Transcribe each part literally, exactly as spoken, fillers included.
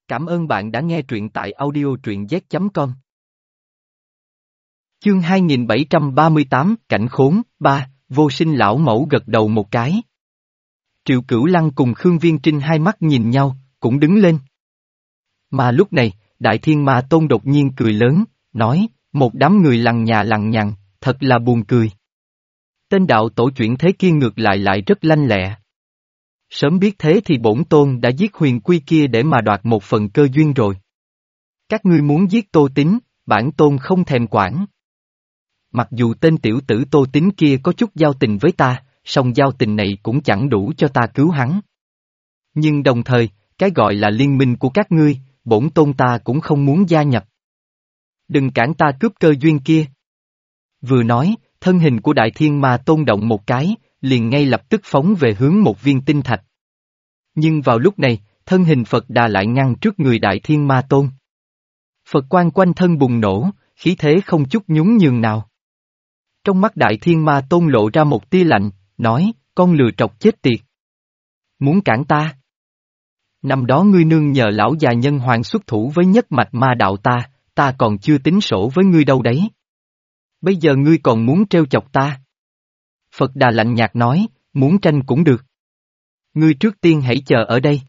Cảm ơn bạn đã nghe truyện tại audio truyện z chấm com. Chương hai nghìn bảy trăm ba mươi tám, Cảnh khốn, ba, vô sinh lão mẫu gật đầu một cái. Triệu Cửu Lăng cùng Khương Viên Trinh hai mắt nhìn nhau, cũng đứng lên. Mà lúc này, Đại Thiên Ma Tôn đột nhiên cười lớn, nói, một đám người lằng nhà lằng nhằng, thật là buồn cười. Tên đạo tổ chuyển thế kia ngược lại lại rất lanh lẹ. Sớm biết thế thì bổn tôn đã giết huyền quy kia để mà đoạt một phần cơ duyên rồi. Các ngươi muốn giết Tô Tín, bản tôn không thèm quản. Mặc dù tên tiểu tử Tô Tín kia có chút giao tình với ta, song giao tình này cũng chẳng đủ cho ta cứu hắn. Nhưng đồng thời, cái gọi là liên minh của các ngươi, bổn tôn ta cũng không muốn gia nhập. Đừng cản ta cướp cơ duyên kia. Vừa nói, thân hình của Đại Thiên Ma Tôn động một cái, liền ngay lập tức phóng về hướng một viên tinh thạch. Nhưng vào lúc này, thân hình Phật Đà lại ngăn trước người Đại Thiên Ma Tôn. Phật quang quanh thân bùng nổ, khí thế không chút nhún nhường nào. Trong mắt Đại Thiên Ma Tôn lộ ra một tia lạnh, nói, con lừa trọc chết tiệt. Muốn cản ta? Năm đó ngươi nương nhờ lão già nhân hoàng xuất thủ với nhất mạch ma đạo ta, ta còn chưa tính sổ với ngươi đâu đấy. Bây giờ ngươi còn muốn trêu chọc ta? Phật Đà lạnh nhạt nói, muốn tranh cũng được. Ngươi trước tiên hãy chờ ở đây.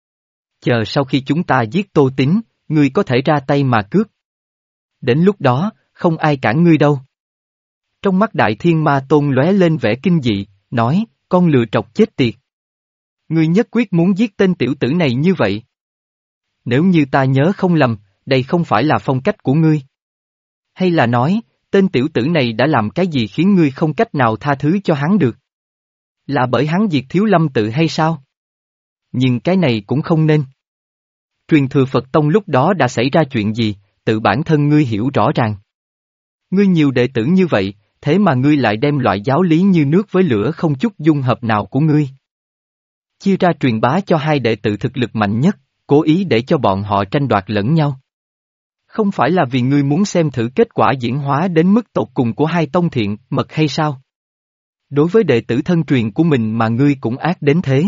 Chờ sau khi chúng ta giết Tô Tín, ngươi có thể ra tay mà cướp. Đến lúc đó, không ai cản ngươi đâu. Trong mắt Đại Thiên Ma Tôn lóe lên vẻ kinh dị, nói, con lừa trọc chết tiệt. Ngươi nhất quyết muốn giết tên tiểu tử này như vậy. Nếu như ta nhớ không lầm, đây không phải là phong cách của ngươi. Hay là nói, tên tiểu tử này đã làm cái gì khiến ngươi không cách nào tha thứ cho hắn được? Là bởi hắn diệt Thiếu Lâm tự hay sao? Nhưng cái này cũng không nên. Truyền thừa Phật Tông lúc đó đã xảy ra chuyện gì, tự bản thân ngươi hiểu rõ ràng. Ngươi nhiều đệ tử như vậy, thế mà ngươi lại đem loại giáo lý như nước với lửa không chút dung hợp nào của ngươi. Chia ra truyền bá cho hai đệ tử thực lực mạnh nhất, cố ý để cho bọn họ tranh đoạt lẫn nhau. Không phải là vì ngươi muốn xem thử kết quả diễn hóa đến mức tột cùng của hai tông thiện mật hay sao? Đối với đệ tử thân truyền của mình mà ngươi cũng ác đến thế.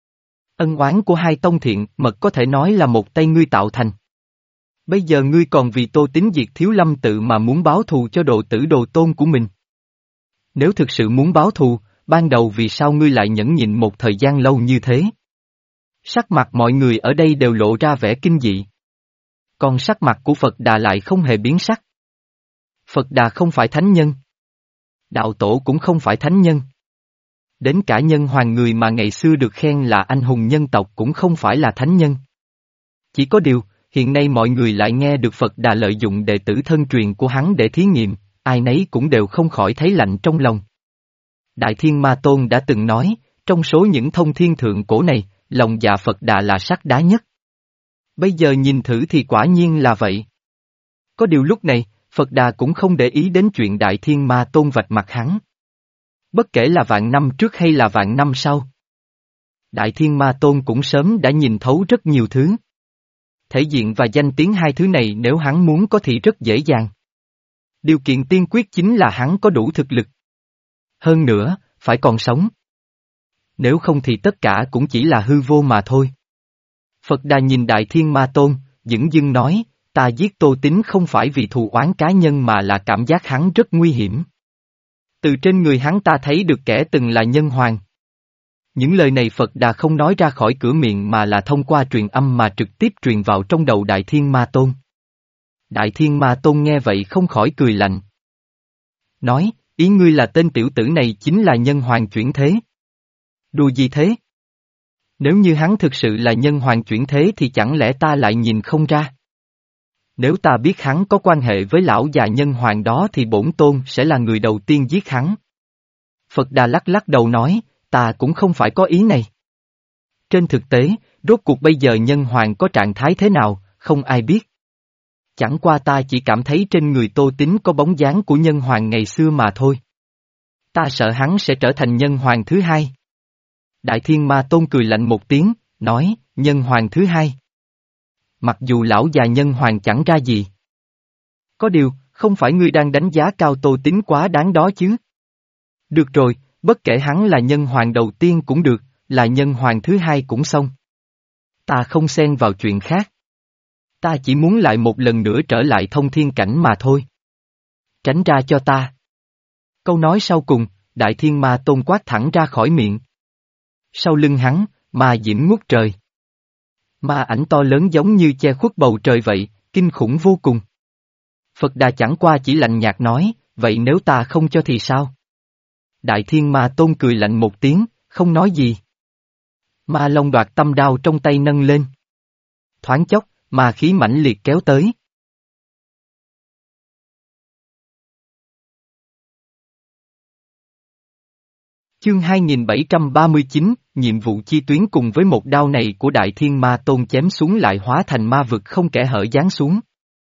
Ân oán của hai tông thiện mật có thể nói là một tay ngươi tạo thành. Bây giờ ngươi còn vì Tô Tín diệt Thiếu Lâm tự mà muốn báo thù cho độ tử đồ tôn của mình. Nếu thực sự muốn báo thù, ban đầu vì sao ngươi lại nhẫn nhịn một thời gian lâu như thế? Sắc mặt mọi người ở đây đều lộ ra vẻ kinh dị. Còn sắc mặt của Phật Đà lại không hề biến sắc. Phật Đà không phải thánh nhân. Đạo tổ cũng không phải thánh nhân. Đến cả nhân hoàng người mà ngày xưa được khen là anh hùng nhân tộc cũng không phải là thánh nhân. Chỉ có điều, hiện nay mọi người lại nghe được Phật Đà lợi dụng đệ tử thân truyền của hắn để thí nghiệm, ai nấy cũng đều không khỏi thấy lạnh trong lòng. Đại Thiên Ma Tôn đã từng nói, trong số những thông thiên thượng cổ này, lòng dạ Phật Đà là sắt đá nhất. Bây giờ nhìn thử thì quả nhiên là vậy. Có điều lúc này, Phật Đà cũng không để ý đến chuyện Đại Thiên Ma Tôn vạch mặt hắn. Bất kể là vạn năm trước hay là vạn năm sau. Đại Thiên Ma Tôn cũng sớm đã nhìn thấu rất nhiều thứ. Thể diện và danh tiếng hai thứ này nếu hắn muốn có thì rất dễ dàng. Điều kiện tiên quyết chính là hắn có đủ thực lực. Hơn nữa, phải còn sống. Nếu không thì tất cả cũng chỉ là hư vô mà thôi. Phật Đà nhìn Đại Thiên Ma Tôn, dửng dưng nói, ta giết Tô Tín không phải vì thù oán cá nhân mà là cảm giác hắn rất nguy hiểm. Từ trên người hắn ta thấy được kẻ từng là nhân hoàng. Những lời này Phật Đà không nói ra khỏi cửa miệng mà là thông qua truyền âm mà trực tiếp truyền vào trong đầu Đại Thiên Ma Tôn. Đại Thiên Ma Tôn nghe vậy không khỏi cười lạnh. Nói, ý ngươi là tên tiểu tử này chính là nhân hoàng chuyển thế. Đùa gì thế? Nếu như hắn thực sự là nhân hoàng chuyển thế thì chẳng lẽ ta lại nhìn không ra? Nếu ta biết hắn có quan hệ với lão già nhân hoàng đó thì bổn tôn sẽ là người đầu tiên giết hắn. Phật Đà lắc lắc đầu nói, ta cũng không phải có ý này. Trên thực tế, rốt cuộc bây giờ nhân hoàng có trạng thái thế nào, không ai biết. Chẳng qua ta chỉ cảm thấy trên người Tô Tín có bóng dáng của nhân hoàng ngày xưa mà thôi. Ta sợ hắn sẽ trở thành nhân hoàng thứ hai. Đại Thiên Ma Tôn cười lạnh một tiếng, nói, nhân hoàng thứ hai. Mặc dù lão già nhân hoàng chẳng ra gì. Có điều, không phải ngươi đang đánh giá cao Tô Tín quá đáng đó chứ. Được rồi, bất kể hắn là nhân hoàng đầu tiên cũng được, là nhân hoàng thứ hai cũng xong. Ta không xen vào chuyện khác. Ta chỉ muốn lại một lần nữa trở lại thông thiên cảnh mà thôi. Tránh ra cho ta. Câu nói sau cùng, Đại Thiên Ma Tôn quát thẳng ra khỏi miệng. Sau lưng hắn, ma diễm ngút trời. Ma ảnh to lớn giống như che khuất bầu trời vậy, kinh khủng vô cùng. Phật Đà chẳng qua chỉ lạnh nhạt nói, vậy nếu ta không cho thì sao? Đại Thiên Ma Tôn cười lạnh một tiếng, không nói gì. Ma Long đoạt tâm đao trong tay nâng lên. Thoáng chốc, ma khí mãnh liệt kéo tới. Chương hai nghìn bảy trăm ba mươi chín, nhiệm vụ chi tuyến cùng với một đao này của Đại Thiên Ma Tôn chém xuống lại hóa thành ma vực không kẽ hở giáng xuống.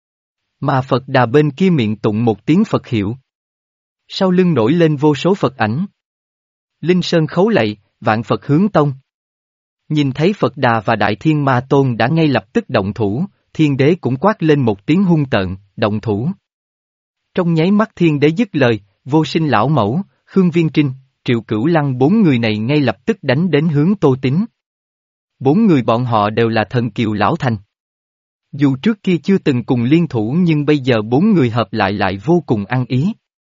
Mà Phật Đà bên kia miệng tụng một tiếng Phật hiệu. Sau lưng nổi lên vô số Phật ảnh. Linh Sơn khấu lạy, vạn Phật hướng tông. Nhìn thấy Phật Đà và Đại Thiên Ma Tôn đã ngay lập tức động thủ, Thiên Đế cũng quát lên một tiếng hung tợn, động thủ. Trong nháy mắt Thiên Đế dứt lời, Vô Sinh Lão Mẫu, Khương Viên Trinh, Triệu Cửu Lăng bốn người này ngay lập tức đánh đến hướng Tô Tín. Bốn người bọn họ đều là thần kiều lão thành. Dù trước kia chưa từng cùng liên thủ nhưng bây giờ bốn người hợp lại lại vô cùng ăn ý.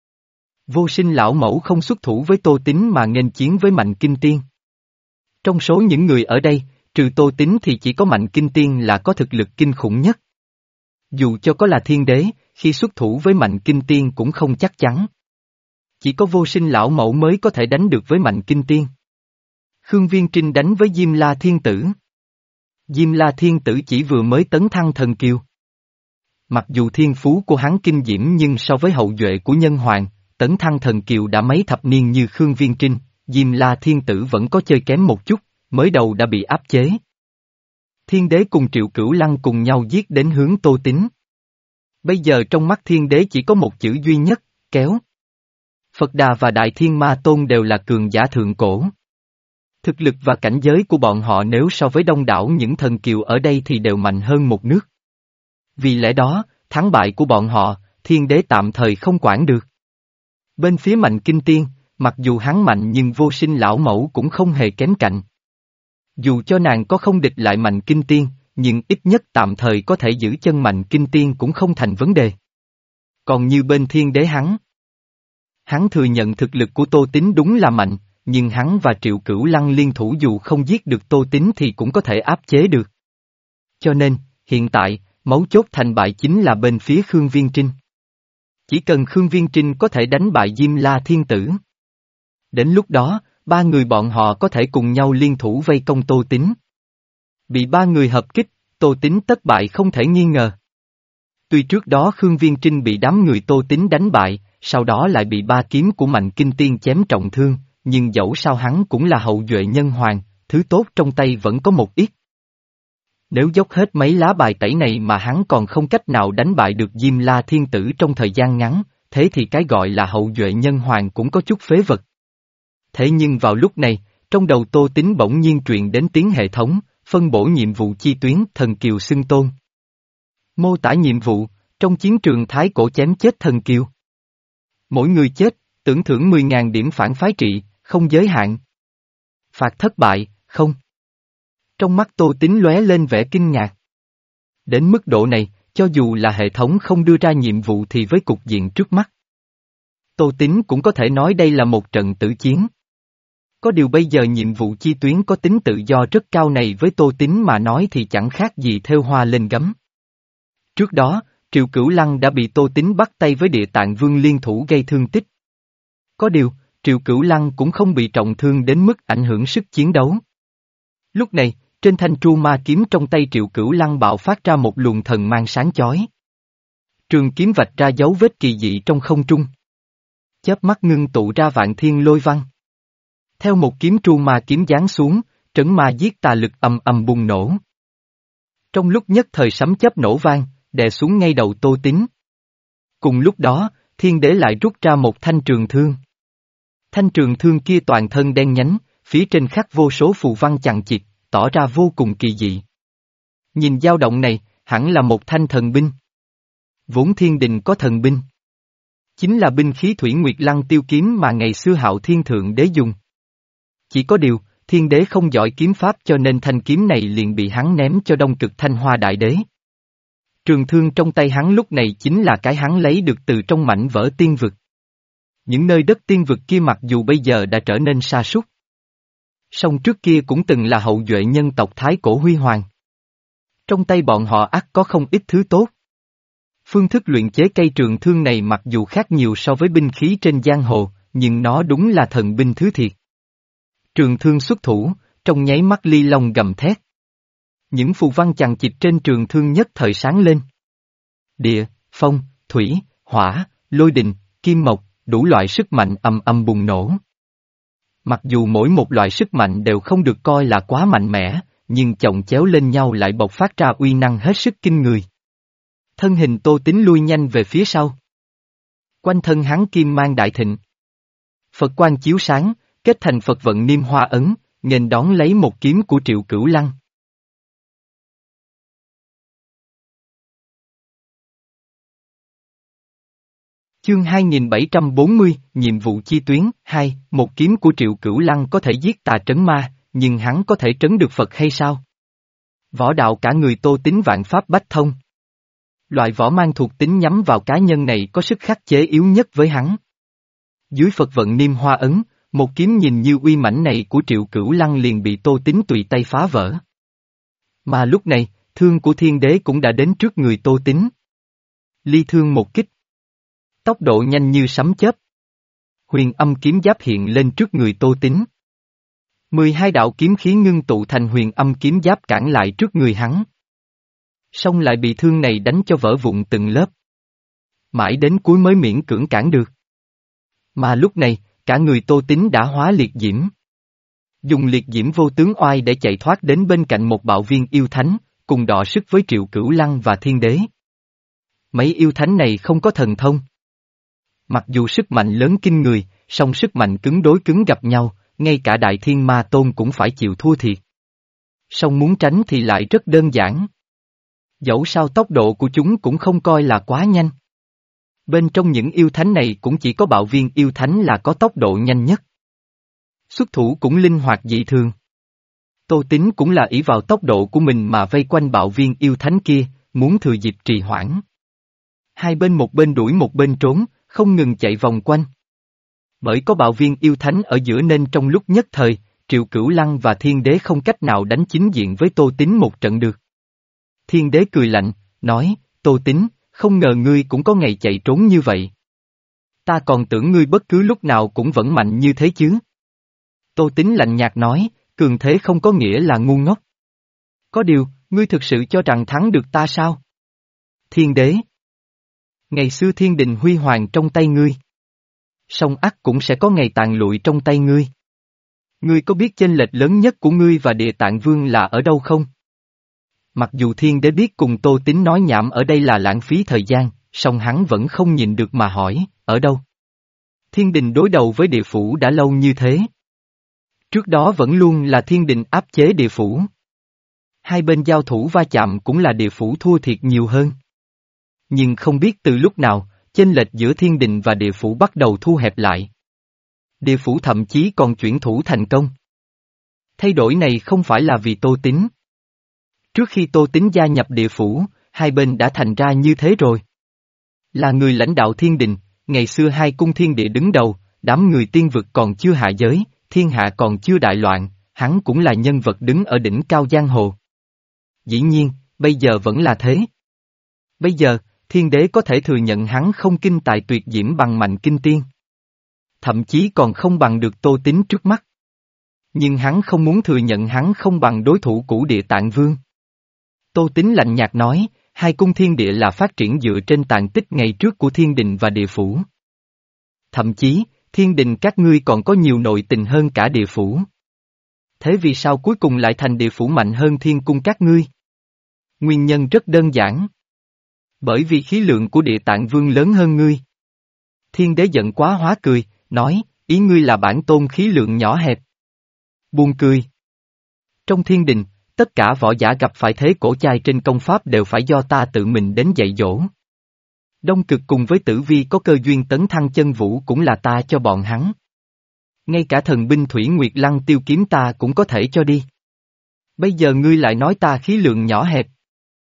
Vô Sinh Lão Mẫu không xuất thủ với Tô Tín mà nghênh chiến với Mạnh Kinh Tiên. Trong số những người ở đây, trừ Tô Tín thì chỉ có Mạnh Kinh Tiên là có thực lực kinh khủng nhất. Dù cho có là Thiên Đế, khi xuất thủ với Mạnh Kinh Tiên cũng không chắc chắn. Chỉ có Vô Sinh Lão Mẫu mới có thể đánh được với Mạnh Kinh Tiên. Khương Viên Trinh đánh với Diêm La Thiên Tử. Diêm La Thiên Tử chỉ vừa mới tấn thăng thần kiều. Mặc dù thiên phú của hắn kinh diễm nhưng so với hậu duệ của nhân hoàng, tấn thăng thần kiều đã mấy thập niên như Khương Viên Trinh, Diêm La Thiên Tử vẫn có chơi kém một chút, mới đầu đã bị áp chế. Thiên Đế cùng Triệu Cửu Lăng cùng nhau giết đến hướng Tô Tín. Bây giờ trong mắt Thiên Đế chỉ có một chữ duy nhất, kéo. Phật Đà và Đại Thiên Ma Tôn đều là cường giả thượng cổ. Thực lực và cảnh giới của bọn họ nếu so với đông đảo những thần kiều ở đây thì đều mạnh hơn một nước. Vì lẽ đó, thắng bại của bọn họ, Thiên Đế tạm thời không quản được. Bên phía Mạnh Kinh Tiên, mặc dù hắn mạnh nhưng Vô Sinh Lão Mẫu cũng không hề kém cạnh. Dù cho nàng có không địch lại Mạnh Kinh Tiên, nhưng ít nhất tạm thời có thể giữ chân Mạnh Kinh Tiên cũng không thành vấn đề. Còn như bên Thiên Đế hắn. Hắn thừa nhận thực lực của Tô Tín đúng là mạnh, nhưng hắn và Triệu Cửu Lăng liên thủ dù không giết được Tô Tín thì cũng có thể áp chế được. Cho nên, hiện tại, mấu chốt thành bại chính là bên phía Khương Viên Trinh. Chỉ cần Khương Viên Trinh có thể đánh bại Diêm La Thiên Tử. Đến lúc đó, ba người bọn họ có thể cùng nhau liên thủ vây công Tô Tín. Bị ba người hợp kích, Tô Tín tất bại không thể nghi ngờ. Tuy trước đó Khương Viên Trinh bị đám người Tô Tín đánh bại, sau đó lại bị ba kiếm của Mạnh Kinh Tiên chém trọng thương, nhưng dẫu sao hắn cũng là hậu duệ nhân hoàng, thứ tốt trong tay vẫn có một ít. Nếu dốc hết mấy lá bài tẩy này mà hắn còn không cách nào đánh bại được Diêm La Thiên Tử trong thời gian ngắn, thế thì cái gọi là hậu duệ nhân hoàng cũng có chút phế vật. Thế nhưng vào lúc này, trong đầu Tô Tín bỗng nhiên truyền đến tiếng hệ thống, phân bổ nhiệm vụ chi tuyến thần kiều xưng tôn. Mô tả nhiệm vụ, trong chiến trường Thái Cổ chém chết thần kiều. Mỗi người chết, tưởng thưởng mười nghìn điểm phản phái trị, không giới hạn. Phạt thất bại, không. Trong mắt Tô Tín lóe lên vẻ kinh ngạc. Đến mức độ này, cho dù là hệ thống không đưa ra nhiệm vụ thì với cục diện trước mắt, Tô Tín cũng có thể nói đây là một trận tử chiến. Có điều bây giờ nhiệm vụ chi tuyến có tính tự do rất cao này với Tô Tín mà nói thì chẳng khác gì thêu hoa lên gấm. Trước đó, Triệu Cửu Lăng đã bị Tô Tín bắt tay với Địa Tạng Vương liên thủ gây thương tích. Có điều, Triệu Cửu Lăng cũng không bị trọng thương đến mức ảnh hưởng sức chiến đấu. Lúc này, trên thanh tru ma kiếm trong tay Triệu Cửu Lăng bạo phát ra một luồng thần mang sáng chói. Trường kiếm vạch ra dấu vết kỳ dị trong không trung. Chớp mắt ngưng tụ ra vạn thiên lôi văn. Theo một kiếm tru ma kiếm giáng xuống, trấn ma giết tà lực ầm ầm bùng nổ. Trong lúc nhất thời sấm chớp nổ vang, đè xuống ngay đầu Tô Tín. Cùng lúc đó, Thiên Đế lại rút ra một thanh trường thương. Thanh trường thương kia toàn thân đen nhánh, phía trên khắc vô số phù văn chằng chịt, tỏ ra vô cùng kỳ dị. Nhìn dao động này, hẳn là một thanh thần binh. Vốn thiên đình có thần binh. Chính là binh khí Thủy Nguyệt Lăng tiêu kiếm mà ngày xưa Hạo Thiên Thượng Đế dùng. Chỉ có điều, Thiên Đế không giỏi kiếm pháp cho nên thanh kiếm này liền bị hắn ném cho Đông Cực Thanh Hoa Đại Đế. Trường thương trong tay hắn lúc này chính là cái hắn lấy được từ trong mảnh vỡ tiên vực. Những nơi đất tiên vực kia mặc dù bây giờ đã trở nên sa sút, song trước kia cũng từng là hậu duệ nhân tộc Thái Cổ huy hoàng. Trong tay bọn họ ắt có không ít thứ tốt. Phương thức luyện chế cây trường thương này mặc dù khác nhiều so với binh khí trên giang hồ, nhưng nó đúng là thần binh thứ thiệt. Trường thương xuất thủ, trong nháy mắt ly long gầm thét. Những phù văn chằng chịt trên trường thương nhất thời sáng lên. Địa, phong, thủy, hỏa, lôi đình, kim mộc, đủ loại sức mạnh ầm ầm bùng nổ. Mặc dù mỗi một loại sức mạnh đều không được coi là quá mạnh mẽ, nhưng chồng chéo lên nhau lại bộc phát ra uy năng hết sức kinh người. Thân hình Tô Tín lui nhanh về phía sau. Quanh thân hắn kim mang đại thịnh. Phật quang chiếu sáng, kết thành Phật vận niêm hoa ấn, nghênh đón lấy một kiếm của Triệu Cửu Lăng. Chương hai nghìn bảy trăm bốn mươi, nhiệm vụ chi tuyến, hai, một kiếm của Triệu Cửu Lăng có thể giết tà trấn ma, nhưng hắn có thể trấn được Phật hay sao? Võ đạo cả người Tô Tín vạn pháp bách thông. Loại võ mang thuộc tính nhắm vào cá nhân này có sức khắc chế yếu nhất với hắn. Dưới Phật vận niêm hoa ấn, một kiếm nhìn như uy mãnh này của Triệu Cửu Lăng liền bị Tô Tín tùy tay phá vỡ. Mà lúc này, thương của thiên đế cũng đã đến trước người Tô Tín. Ly thương một kích. Tốc độ nhanh như sấm chớp. Huyền âm kiếm giáp hiện lên trước người Tô Tín. Mười hai đạo kiếm khí ngưng tụ thành huyền âm kiếm giáp cản lại trước người hắn. Song lại bị thương này đánh cho vỡ vụn từng lớp. Mãi đến cuối mới miễn cưỡng cản được. Mà lúc này, cả người Tô Tín đã hóa liệt diễm. Dùng liệt diễm vô tướng oai để chạy thoát đến bên cạnh một bạo viên yêu thánh, cùng đọ sức với Triệu Cửu Lăng và thiên đế. Mấy yêu thánh này không có thần thông. Mặc dù sức mạnh lớn kinh người, song sức mạnh cứng đối cứng gặp nhau, ngay cả Đại Thiên Ma Tôn cũng phải chịu thua thiệt. Song muốn tránh thì lại rất đơn giản. Dẫu sao tốc độ của chúng cũng không coi là quá nhanh. Bên trong những yêu thánh này cũng chỉ có bạo viên yêu thánh là có tốc độ nhanh nhất. Xuất thủ cũng linh hoạt dị thường. Tô Tín cũng là ỷ vào tốc độ của mình mà vây quanh bạo viên yêu thánh kia, muốn thừa dịp trì hoãn. Hai bên một bên đuổi một bên trốn, không ngừng chạy vòng quanh. Bởi có bạo viên yêu thánh ở giữa nên trong lúc nhất thời, Triệu Cửu Lăng và thiên đế không cách nào đánh chính diện với Tô Tín một trận được. Thiên đế cười lạnh, nói, Tô Tín, không ngờ ngươi cũng có ngày chạy trốn như vậy. Ta còn tưởng ngươi bất cứ lúc nào cũng vẫn mạnh như thế chứ. Tô Tín lạnh nhạt nói, cường thế không có nghĩa là ngu ngốc. Có điều, ngươi thực sự cho rằng thắng được ta sao? Thiên đế. Ngày xưa thiên đình huy hoàng trong tay ngươi. Song ắt cũng sẽ có ngày tàn lụi trong tay ngươi. Ngươi có biết chênh lệch lớn nhất của ngươi và Địa Tạng Vương là ở đâu không? Mặc dù thiên đế biết cùng Tô Tín nói nhảm ở đây là lãng phí thời gian, song hắn vẫn không nhìn được mà hỏi, ở đâu? Thiên đình đối đầu với địa phủ đã lâu như thế. Trước đó vẫn luôn là thiên đình áp chế địa phủ. Hai bên giao thủ va chạm cũng là địa phủ thua thiệt nhiều hơn. Nhưng không biết từ lúc nào, chênh lệch giữa thiên đình và địa phủ bắt đầu thu hẹp lại. Địa phủ thậm chí còn chuyển thủ thành công. Thay đổi này không phải là vì Tô Tín. Trước khi Tô Tín gia nhập địa phủ, hai bên đã thành ra như thế rồi. Là người lãnh đạo thiên đình, ngày xưa hai cung thiên địa đứng đầu, đám người tiên vực còn chưa hạ giới, thiên hạ còn chưa đại loạn, hắn cũng là nhân vật đứng ở đỉnh cao giang hồ. Dĩ nhiên, bây giờ vẫn là thế. Bây giờ, thiên đế có thể thừa nhận hắn không kinh tài tuyệt diễm bằng mạnh kinh tiên. Thậm chí còn không bằng được Tô Tín trước mắt. Nhưng hắn không muốn thừa nhận hắn không bằng đối thủ của Địa Tạng Vương. Tô Tín lạnh nhạt nói, hai cung thiên địa là phát triển dựa trên tàn tích ngày trước của thiên đình và địa phủ. Thậm chí, thiên đình các ngươi còn có nhiều nội tình hơn cả địa phủ. Thế vì sao cuối cùng lại thành địa phủ mạnh hơn thiên cung các ngươi? Nguyên nhân rất đơn giản. Bởi vì khí lượng của Địa Tạng Vương lớn hơn ngươi. Thiên đế giận quá hóa cười, nói, ý ngươi là bản tôn khí lượng nhỏ hẹp. Buồn cười. Trong thiên đình, tất cả võ giả gặp phải thế cổ chai trên công pháp đều phải do ta tự mình đến dạy dỗ. Đông Cực cùng với Tử Vi có cơ duyên tấn thăng chân vũ cũng là ta cho bọn hắn. Ngay cả thần binh Thủy Nguyệt Lăng Tiêu kiếm ta cũng có thể cho đi. Bây giờ ngươi lại nói ta khí lượng nhỏ hẹp.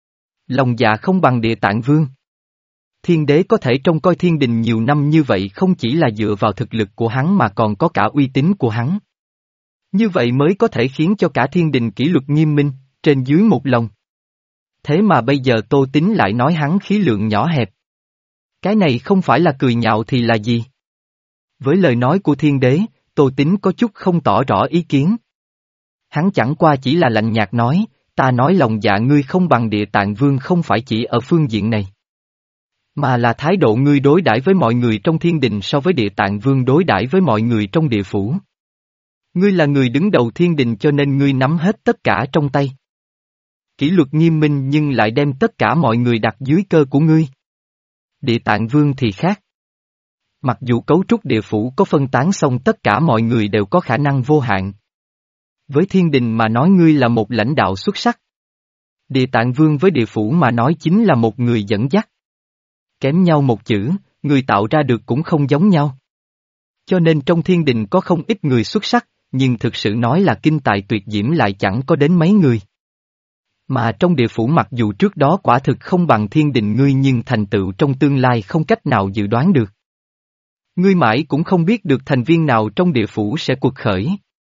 Lòng dạ không bằng Địa Tạng Vương. Thiên đế có thể trông coi thiên đình nhiều năm như vậy không chỉ là dựa vào thực lực của hắn mà còn có cả uy tín của hắn. Như vậy mới có thể khiến cho cả thiên đình kỷ luật nghiêm minh, trên dưới một lòng. Thế mà bây giờ Tô Tín lại nói hắn khí lượng nhỏ hẹp. Cái này không phải là cười nhạo thì là gì? Với lời nói của thiên đế, Tô Tín có chút không tỏ rõ ý kiến. Hắn chẳng qua chỉ là lạnh nhạt nói, ta nói lòng dạ ngươi không bằng Địa Tạng Vương không phải chỉ ở phương diện này. Mà là thái độ ngươi đối đãi với mọi người trong thiên đình so với Địa Tạng Vương đối đãi với mọi người trong địa phủ. Ngươi là người đứng đầu thiên đình cho nên ngươi nắm hết tất cả trong tay. Kỷ luật nghiêm minh nhưng lại đem tất cả mọi người đặt dưới cơ của ngươi. Địa Tạng Vương thì khác. Mặc dù cấu trúc địa phủ có phân tán xong tất cả mọi người đều có khả năng vô hạn. Với thiên đình mà nói ngươi là một lãnh đạo xuất sắc. Địa Tạng Vương với địa phủ mà nói chính là một người dẫn dắt. Kém nhau một chữ, người tạo ra được cũng không giống nhau. Cho nên trong thiên đình có không ít người xuất sắc, nhưng thực sự nói là kinh tài tuyệt diễm lại chẳng có đến mấy người. Mà trong địa phủ mặc dù trước đó quả thực không bằng thiên đình ngươi nhưng thành tựu trong tương lai không cách nào dự đoán được. Ngươi mãi cũng không biết được thành viên nào trong địa phủ sẽ cuộc khởi.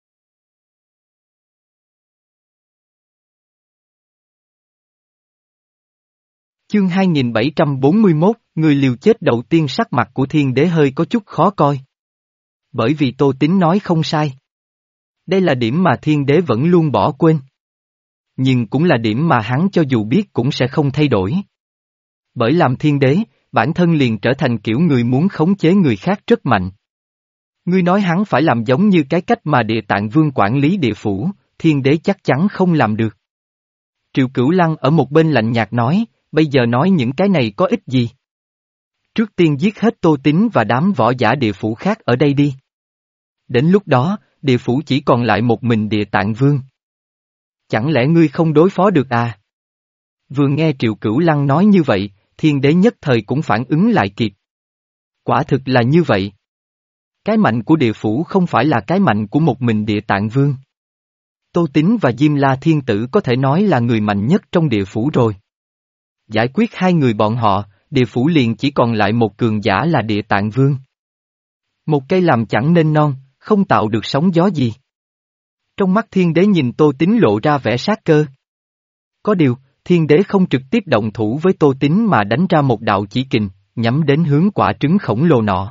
Chương hai nghìn bảy trăm bốn mươi mốt, người liều chết đầu tiên sắc mặt của thiên đế hơi có chút khó coi. Bởi vì Tô Tín nói không sai. Đây là điểm mà thiên đế vẫn luôn bỏ quên. Nhưng cũng là điểm mà hắn cho dù biết cũng sẽ không thay đổi. Bởi làm thiên đế, bản thân liền trở thành kiểu người muốn khống chế người khác rất mạnh. Ngươi nói hắn phải làm giống như cái cách mà Địa Tạng Vương quản lý địa phủ, thiên đế chắc chắn không làm được. Triệu Cửu Lăng ở một bên lạnh nhạt nói, bây giờ nói những cái này có ích gì? Trước tiên giết hết Tô Tín và đám võ giả địa phủ khác ở đây đi. Đến lúc đó, địa phủ chỉ còn lại một mình Địa Tạng Vương. Chẳng lẽ ngươi không đối phó được à? Vừa nghe Triệu Cửu Lăng nói như vậy, thiên đế nhất thời cũng phản ứng lại kịp. Quả thực là như vậy. Cái mạnh của địa phủ không phải là cái mạnh của một mình Địa Tạng Vương. Tô Tín và Diêm La Thiên Tử có thể nói là người mạnh nhất trong địa phủ rồi. Giải quyết hai người bọn họ, địa phủ liền chỉ còn lại một cường giả là Địa Tạng Vương. Một cây làm chẳng nên non, không tạo được sóng gió gì. Trong mắt thiên đế nhìn Tô Tín lộ ra vẻ sát cơ. Có điều, thiên đế không trực tiếp động thủ với Tô Tín mà đánh ra một đạo chỉ kình, nhắm đến hướng quả trứng khổng lồ nọ.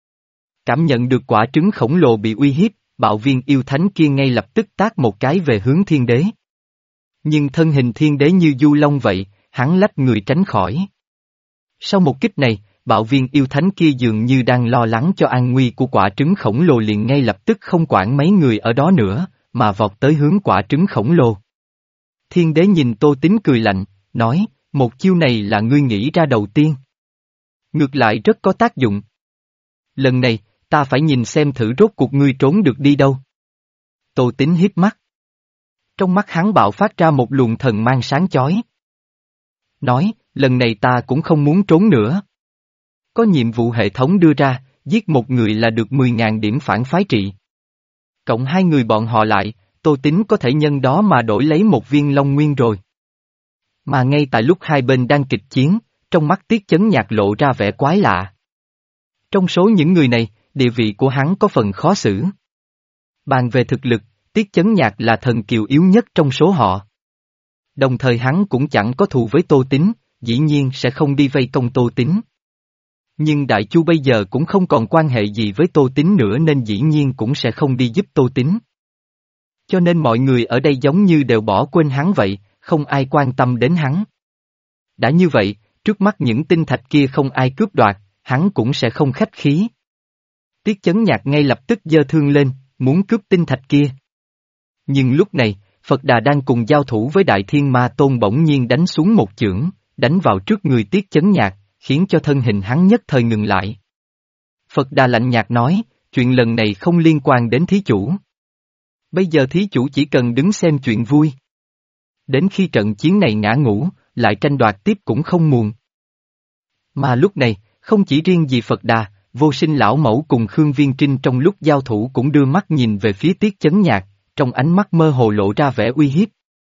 Cảm nhận được quả trứng khổng lồ bị uy hiếp, bạo viên yêu thánh kia ngay lập tức tác một cái về hướng thiên đế. Nhưng thân hình thiên đế như du long vậy, hắn lách người tránh khỏi. Sau một kích này, bạo viên yêu thánh kia dường như đang lo lắng cho an nguy của quả trứng khổng lồ liền ngay lập tức không quản mấy người ở đó nữa, mà vọt tới hướng quả trứng khổng lồ. Thiên đế nhìn Tô Tín cười lạnh, nói, một chiêu này là ngươi nghĩ ra đầu tiên. Ngược lại rất có tác dụng. Lần này, ta phải nhìn xem thử rốt cuộc ngươi trốn được đi đâu. Tô Tín híp mắt. Trong mắt hắn bạo phát ra một luồng thần mang sáng chói. Nói, lần này ta cũng không muốn trốn nữa. Có nhiệm vụ hệ thống đưa ra, giết một người là được mười nghìn điểm phản phái trị. Cộng hai người bọn họ lại, Tô Tín có thể nhân đó mà đổi lấy một viên long nguyên rồi. Mà ngay tại lúc hai bên đang kịch chiến, trong mắt Tiết Chấn Nhạc lộ ra vẻ quái lạ. Trong số những người này, địa vị của hắn có phần khó xử. Bàn về thực lực, Tiết Chấn Nhạc là thần kiều yếu nhất trong số họ. Đồng thời hắn cũng chẳng có thù với Tô Tín, dĩ nhiên sẽ không đi vây công Tô Tín. Nhưng Đại Chu bây giờ cũng không còn quan hệ gì với Tô Tín nữa nên dĩ nhiên cũng sẽ không đi giúp Tô Tín. Cho nên mọi người ở đây giống như đều bỏ quên hắn vậy, không ai quan tâm đến hắn. Đã như vậy, trước mắt những tinh thạch kia không ai cướp đoạt, hắn cũng sẽ không khách khí. Tiết Chấn Nhạc ngay lập tức giơ thương lên, muốn cướp tinh thạch kia. Nhưng lúc này, Phật Đà đang cùng giao thủ với Đại Thiên Ma Tôn bỗng nhiên đánh xuống một chưởng, đánh vào trước người Tiết Chấn Nhạc, khiến cho thân hình hắn nhất thời ngừng lại. Phật Đà lạnh nhạt nói, chuyện lần này không liên quan đến thí chủ. Bây giờ thí chủ chỉ cần đứng xem chuyện vui. Đến khi trận chiến này ngã ngũ, lại tranh đoạt tiếp cũng không muộn. Mà lúc này, không chỉ riêng gì Phật Đà, Vô Sinh lão mẫu cùng Khương Viên Trinh trong lúc giao thủ cũng đưa mắt nhìn về phía Tiết Chấn Nhạc, trong ánh mắt mơ hồ lộ ra vẻ uy hiếp.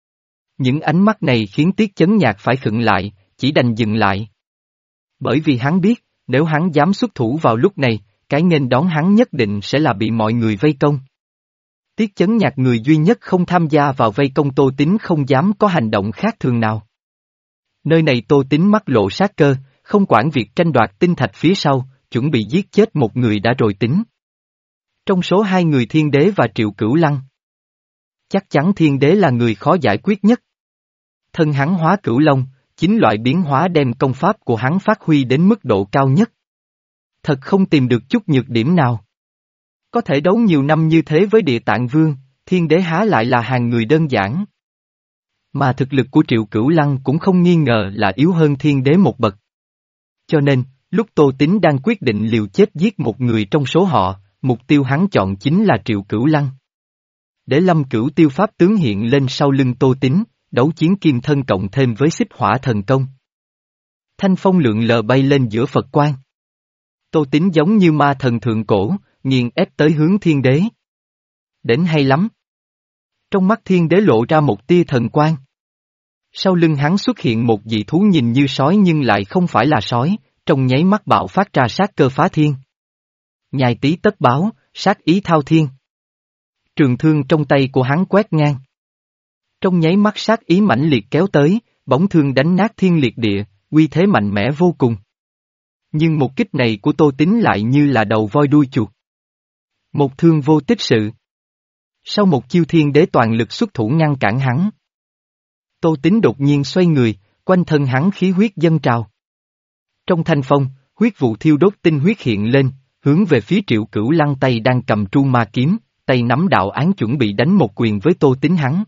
Những ánh mắt này khiến Tiết Chấn Nhạc phải khựng lại, chỉ đành dừng lại. Bởi vì hắn biết, nếu hắn dám xuất thủ vào lúc này, cái nghênh đón hắn nhất định sẽ là bị mọi người vây công. Tiết Chấn Nhạc người duy nhất không tham gia vào vây công Tô Tín không dám có hành động khác thường nào. Nơi này Tô Tín mắt lộ sát cơ, không quản việc tranh đoạt tinh thạch phía sau, chuẩn bị giết chết một người đã rồi tính. Trong số hai người Thiên Đế và Triệu Cửu Lăng, chắc chắn Thiên Đế là người khó giải quyết nhất. Thân hắn hóa cửu long, chính loại biến hóa đem công pháp của hắn phát huy đến mức độ cao nhất. Thật không tìm được chút nhược điểm nào. Có thể đấu nhiều năm như thế với Địa Tạng Vương, Thiên Đế há lại là hàng người đơn giản. Mà thực lực của Triệu Cửu Lăng cũng không nghi ngờ là yếu hơn Thiên Đế một bậc. Cho nên, lúc Tô Tín đang quyết định liều chết giết một người trong số họ, mục tiêu hắn chọn chính là Triệu Cửu Lăng. Để Lâm Cửu Tiêu pháp tướng hiện lên sau lưng Tô Tín, đấu chiến kim thân cộng thêm với xích hỏa thần công. Thanh phong lượn lờ bay lên giữa Phật quang. Tô Tín giống như ma thần thượng cổ, nghiền ép tới hướng Thiên Đế. Đến hay lắm. Trong mắt Thiên Đế lộ ra một tia thần quang. Sau lưng hắn xuất hiện một dị thú nhìn như sói nhưng lại không phải là sói, trong nháy mắt bạo phát ra sát cơ phá thiên. Nhai tí tất báo, sát ý thao thiên. Trường thương trong tay của hắn quét ngang. Trong nháy mắt sát ý mãnh liệt kéo tới, bóng thương đánh nát thiên liệt địa, uy thế mạnh mẽ vô cùng. Nhưng một kích này của Tô Tín lại như là đầu voi đuôi chuột. Một thương vô tích sự. Sau một chiêu Thiên Đế toàn lực xuất thủ ngăn cản hắn. Tô Tín đột nhiên xoay người, quanh thân hắn khí huyết dâng trào. Trong thanh phong, huyết vụ thiêu đốt tinh huyết hiện lên, hướng về phía Triệu Cửu Lăng tay đang cầm tru ma kiếm, tay nắm đạo án chuẩn bị đánh một quyền với Tô Tín hắn.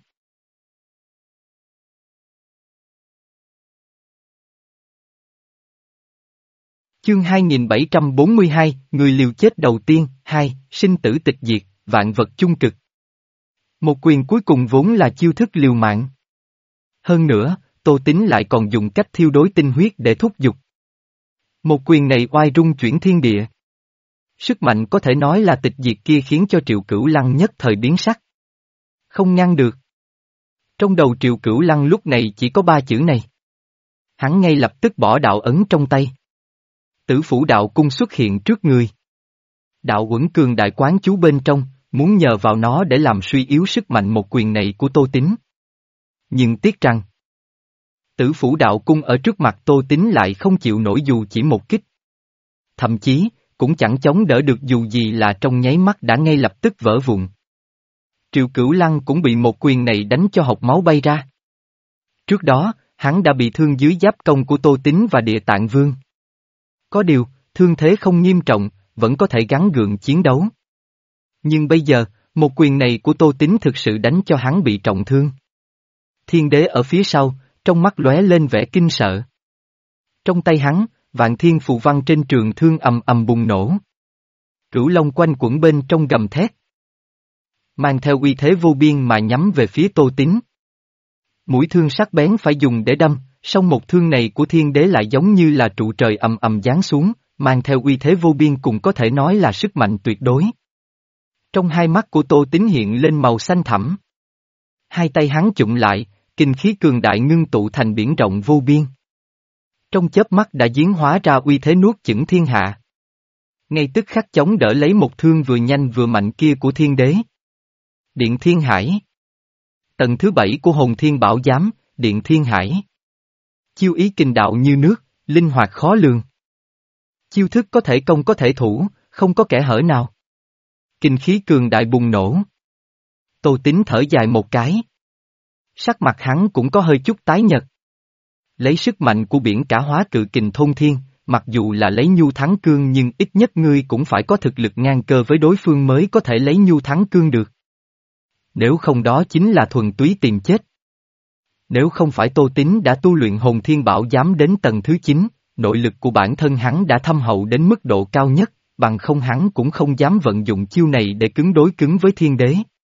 Chương hai nghìn bảy trăm bốn mươi hai, người liều chết đầu tiên, hai, sinh tử tịch diệt, vạn vật chung cực. Một quyền cuối cùng vốn là chiêu thức liều mạng. Hơn nữa, Tô Tín lại còn dùng cách thiêu đối tinh huyết để thúc giục. Một quyền này oai rung chuyển thiên địa. Sức mạnh có thể nói là tịch diệt kia khiến cho Triệu Cửu Lăng nhất thời biến sắc. Không ngăn được. Trong đầu Triệu Cửu Lăng lúc này chỉ có ba chữ này. Hắn ngay lập tức bỏ đạo ấn trong tay. Tử phủ đạo cung xuất hiện trước người. Đạo uẩn cường đại quán chú bên trong, muốn nhờ vào nó để làm suy yếu sức mạnh một quyền này của Tô Tín. Nhưng tiếc rằng, tử phủ đạo cung ở trước mặt Tô Tín lại không chịu nổi dù chỉ một kích. Thậm chí, cũng chẳng chống đỡ được dù gì là trong nháy mắt đã ngay lập tức vỡ vụn. Triệu Cửu Lăng cũng bị một quyền này đánh cho hộc máu bay ra. Trước đó, hắn đã bị thương dưới giáp công của Tô Tín và Địa Tạng Vương. Có điều, thương thế không nghiêm trọng, vẫn có thể gắng gượng chiến đấu. Nhưng bây giờ, một quyền này của Tô Tín thực sự đánh cho hắn bị trọng thương. Thiên Đế ở phía sau, trong mắt lóe lên vẻ kinh sợ. Trong tay hắn, vạn thiên phù văn trên trường thương ầm ầm bùng nổ. Cửu long quanh quẩn bên trong gầm thét. Mang theo uy thế vô biên mà nhắm về phía Tô Tín. Mũi thương sắc bén phải dùng để đâm, song một thương này của Thiên Đế lại giống như là trụ trời ầm ầm giáng xuống, mang theo uy thế vô biên cùng có thể nói là sức mạnh tuyệt đối. Trong hai mắt của Tô Tín hiện lên màu xanh thẳm. Hai tay hắn chụm lại, kinh khí cường đại ngưng tụ thành biển rộng vô biên. Trong chớp mắt đã diễn hóa ra uy thế nuốt chửng thiên hạ. Ngay tức khắc chống đỡ lấy một thương vừa nhanh vừa mạnh kia của Thiên Đế. Điện Thiên Hải. Tầng thứ bảy của Hồn Thiên Bảo Giám, Điện Thiên Hải. Chiêu ý kình đạo như nước, linh hoạt khó lường. Chiêu thức có thể công có thể thủ, không có kẻ hở nào. Kinh khí cường đại bùng nổ. Tô Tín thở dài một cái. Sắc mặt hắn cũng có hơi chút tái nhợt. Lấy sức mạnh của biển cả hóa cự kình thôn thiên, mặc dù là lấy nhu thắng cương nhưng ít nhất ngươi cũng phải có thực lực ngang cơ với đối phương mới có thể lấy nhu thắng cương được. Nếu không đó chính là thuần túy tìm chết. Nếu không phải Tô Tín đã tu luyện Hồn Thiên Bảo Giám đến tầng thứ chín, nội lực của bản thân hắn đã thâm hậu đến mức độ cao nhất, bằng không hắn cũng không dám vận dụng chiêu này để cứng đối cứng với Thiên Đế.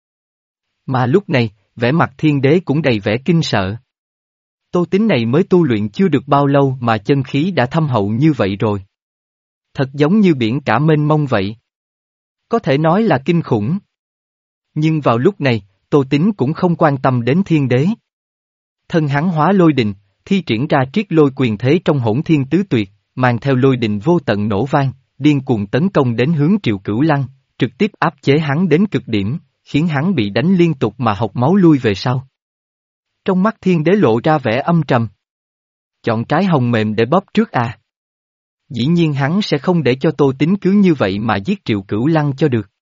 Mà lúc này, vẻ mặt Thiên Đế cũng đầy vẻ kinh sợ. Tô Tín này mới tu luyện chưa được bao lâu mà chân khí đã thâm hậu như vậy rồi. Thật giống như biển cả mênh mông vậy. Có thể nói là kinh khủng. Nhưng vào lúc này, Tô Tín cũng không quan tâm đến Thiên Đế. Thân hắn hóa lôi đình, thi triển ra triết lôi quyền thế trong hỗn thiên tứ tuyệt, mang theo lôi đình vô tận nổ vang, điên cuồng tấn công đến hướng Triệu Cửu Lăng, trực tiếp áp chế hắn đến cực điểm, khiến hắn bị đánh liên tục mà hộc máu lui về sau. Trong mắt thiên đế lộ ra vẻ âm trầm. Chọn trái hồng mềm để bóp trước à? Dĩ nhiên hắn sẽ không để cho Tô Tín cứ như vậy mà giết Triệu Cửu Lăng cho được.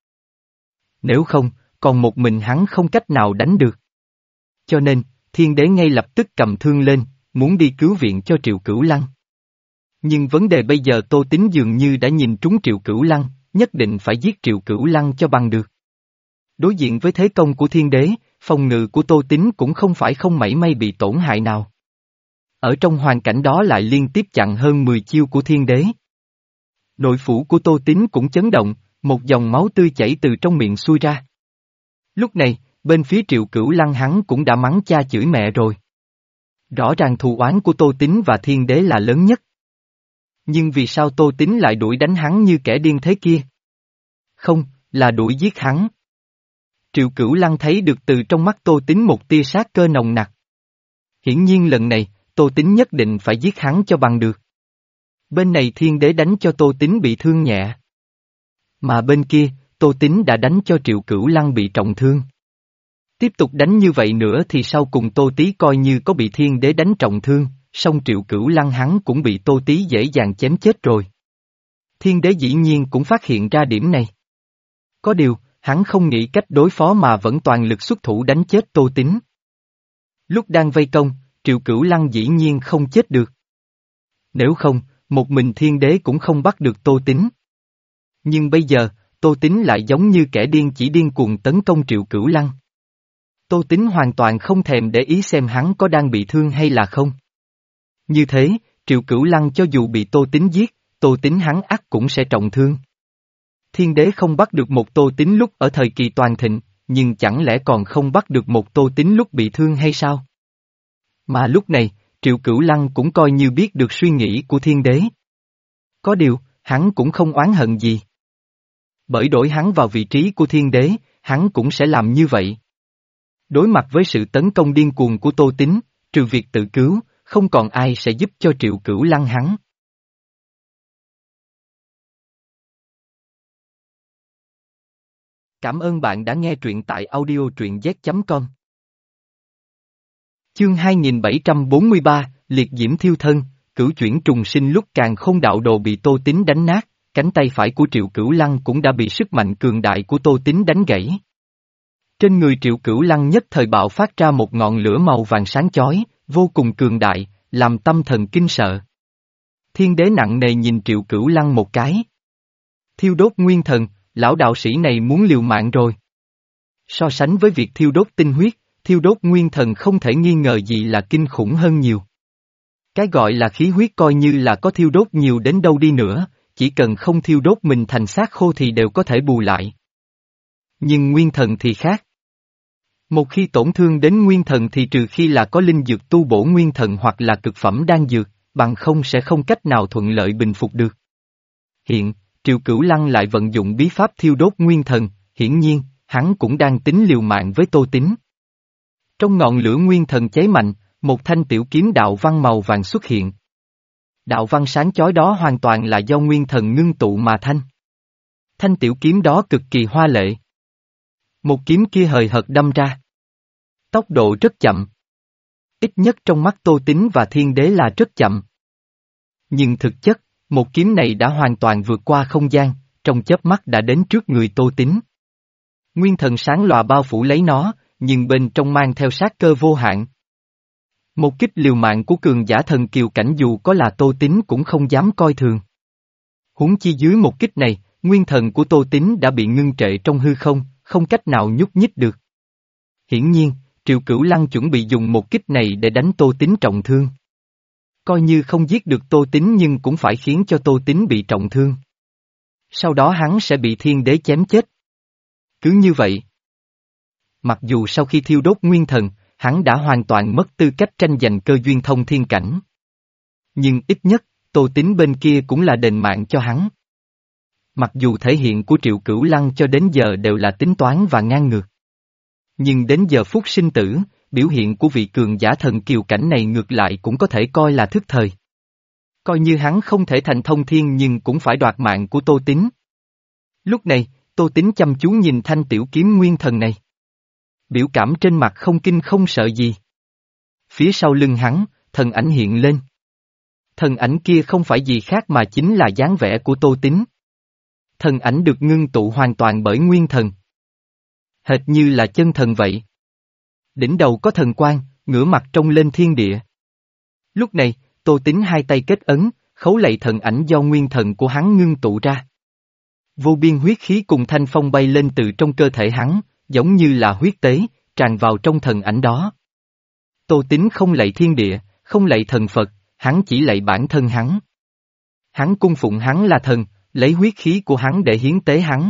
Nếu không, còn một mình hắn không cách nào đánh được. Cho nên, thiên đế ngay lập tức cầm thương lên, muốn đi cứu viện cho Triệu Cửu Lăng. Nhưng vấn đề bây giờ Tô Tín dường như đã nhìn trúng Triệu Cửu Lăng, nhất định phải giết Triệu Cửu Lăng cho bằng được. Đối diện với thế công của thiên đế, phòng ngự của Tô Tín cũng không phải không mảy may bị tổn hại nào. Ở trong hoàn cảnh đó lại liên tiếp chặn hơn mười chiêu của thiên đế. Nội phủ của Tô Tín cũng chấn động, một dòng máu tươi chảy từ trong miệng xuôi ra. Lúc này, bên phía Triệu Cửu Lăng hắn cũng đã mắng cha chửi mẹ rồi. Rõ ràng thù oán của Tô Tín và thiên đế là lớn nhất. Nhưng vì sao Tô Tín lại đuổi đánh hắn như kẻ điên thế kia? Không, là đuổi giết hắn. Triệu Cửu Lăng thấy được từ trong mắt Tô Tín một tia sát cơ nồng nặc. Hiển nhiên lần này, Tô Tín nhất định phải giết hắn cho bằng được. Bên này thiên đế đánh cho Tô Tín bị thương nhẹ. Mà bên kia, Tô Tín đã đánh cho Triệu Cửu Lăng bị trọng thương. Tiếp tục đánh như vậy nữa thì sau cùng Tô Tí coi như có bị thiên đế đánh trọng thương, song Triệu Cửu Lăng hắn cũng bị Tô Tí dễ dàng chém chết rồi. Thiên đế dĩ nhiên cũng phát hiện ra điểm này. Có điều, hắn không nghĩ cách đối phó mà vẫn toàn lực xuất thủ đánh chết Tô Tín. Lúc đang vây công, Triệu Cửu Lăng dĩ nhiên không chết được. Nếu không, một mình thiên đế cũng không bắt được Tô Tín. Nhưng bây giờ, Tô Tín lại giống như kẻ điên chỉ điên cuồng tấn công Triệu Cửu Lăng. Tô Tín hoàn toàn không thèm để ý xem hắn có đang bị thương hay là không. Như thế, Triệu Cửu Lăng cho dù bị Tô Tín giết, Tô Tín hắn ắt cũng sẽ trọng thương. Thiên đế không bắt được một Tô Tín lúc ở thời kỳ toàn thịnh, nhưng chẳng lẽ còn không bắt được một Tô Tín lúc bị thương hay sao? Mà lúc này, Triệu Cửu Lăng cũng coi như biết được suy nghĩ của thiên đế. Có điều, hắn cũng không oán hận gì. Bởi đổi hắn vào vị trí của thiên đế, hắn cũng sẽ làm như vậy. Đối mặt với sự tấn công điên cuồng của Tô Tín, trừ việc tự cứu, không còn ai sẽ giúp cho Triệu Cửu Lăng hắn. Cảm ơn bạn đã nghe truyện tại audio truyện z chấm com. Chương hai nghìn bảy trăm bốn mươi ba, Liệt Diễm Thiêu Thân, Cửu Chuyển Trùng Sinh. Lúc Càn Khôn Đạo Đồ bị Tô Tín đánh nát, cánh tay phải của Triệu Cửu Lăng cũng đã bị sức mạnh cường đại của Tô Tín đánh gãy. Trên người Triệu Cửu Lăng nhất thời bạo phát ra một ngọn lửa màu vàng sáng chói, vô cùng cường đại, làm tâm thần kinh sợ. Thiên đế nặng nề nhìn Triệu Cửu Lăng một cái. Thiêu đốt nguyên thần, lão đạo sĩ này muốn liều mạng rồi. So sánh với việc thiêu đốt tinh huyết, thiêu đốt nguyên thần không thể nghi ngờ gì là kinh khủng hơn nhiều. Cái gọi là khí huyết coi như là có thiêu đốt nhiều đến đâu đi nữa, chỉ cần không thiêu đốt mình thành xác khô thì đều có thể bù lại. Nhưng nguyên thần thì khác. Một khi tổn thương đến nguyên thần thì trừ khi là có linh dược tu bổ nguyên thần hoặc là cực phẩm đan dược, bằng không sẽ không cách nào thuận lợi bình phục được. Hiện, Triệu Cửu Lăng lại vận dụng bí pháp thiêu đốt nguyên thần, hiển nhiên, hắn cũng đang tính liều mạng với Tô Tín. Trong ngọn lửa nguyên thần cháy mạnh, một thanh tiểu kiếm đạo văn màu vàng xuất hiện. Đạo văn sáng chói đó hoàn toàn là do nguyên thần ngưng tụ mà thành. Thanh tiểu kiếm đó cực kỳ hoa lệ. Một kiếm kia hời hợt đâm ra. Tốc độ rất chậm. Ít nhất trong mắt Tô Tín và thiên đế là rất chậm. Nhưng thực chất, một kiếm này đã hoàn toàn vượt qua không gian, trong chớp mắt đã đến trước người Tô Tín. Nguyên thần sáng lòa bao phủ lấy nó, nhưng bên trong mang theo sát cơ vô hạn. Một kích liều mạng của cường giả thần kiều cảnh dù có là Tô Tín cũng không dám coi thường. Huống chi dưới một kích này, nguyên thần của Tô Tín đã bị ngưng trệ trong hư không, không cách nào nhúc nhích được. Hiển nhiên, Triệu Cửu Lăng chuẩn bị dùng một kích này để đánh Tô Tín trọng thương. Coi như không giết được Tô Tín nhưng cũng phải khiến cho Tô Tín bị trọng thương. Sau đó hắn sẽ bị thiên đế chém chết. Cứ như vậy. Mặc dù sau khi thiêu đốt nguyên thần, hắn đã hoàn toàn mất tư cách tranh giành cơ duyên thông thiên cảnh. Nhưng ít nhất, Tô Tín bên kia cũng là đền mạng cho hắn. Mặc dù thể hiện của Triệu Cửu Lăng cho đến giờ đều là tính toán và ngang ngược. Nhưng đến giờ phút sinh tử, biểu hiện của vị cường giả thần kiều cảnh này ngược lại cũng có thể coi là thức thời. Coi như hắn không thể thành thông thiên nhưng cũng phải đoạt mạng của Tô Tín. Lúc này, Tô Tín chăm chú nhìn thanh tiểu kiếm nguyên thần này. Biểu cảm trên mặt không kinh không sợ gì. Phía sau lưng hắn, thần ảnh hiện lên. Thần ảnh kia không phải gì khác mà chính là dáng vẻ của Tô Tín. Thần ảnh được ngưng tụ hoàn toàn bởi nguyên thần. Hệt như là chân thần vậy. Đỉnh đầu có thần quang, ngửa mặt trông lên thiên địa. Lúc này, Tô Tín hai tay kết ấn, khấu lạy thần ảnh do nguyên thần của hắn ngưng tụ ra. Vô biên huyết khí cùng thanh phong bay lên từ trong cơ thể hắn, giống như là huyết tế, tràn vào trong thần ảnh đó. Tô Tín không lạy thiên địa, không lạy thần Phật, hắn chỉ lạy bản thân hắn. Hắn cung phụng hắn là thần, lấy huyết khí của hắn để hiến tế hắn.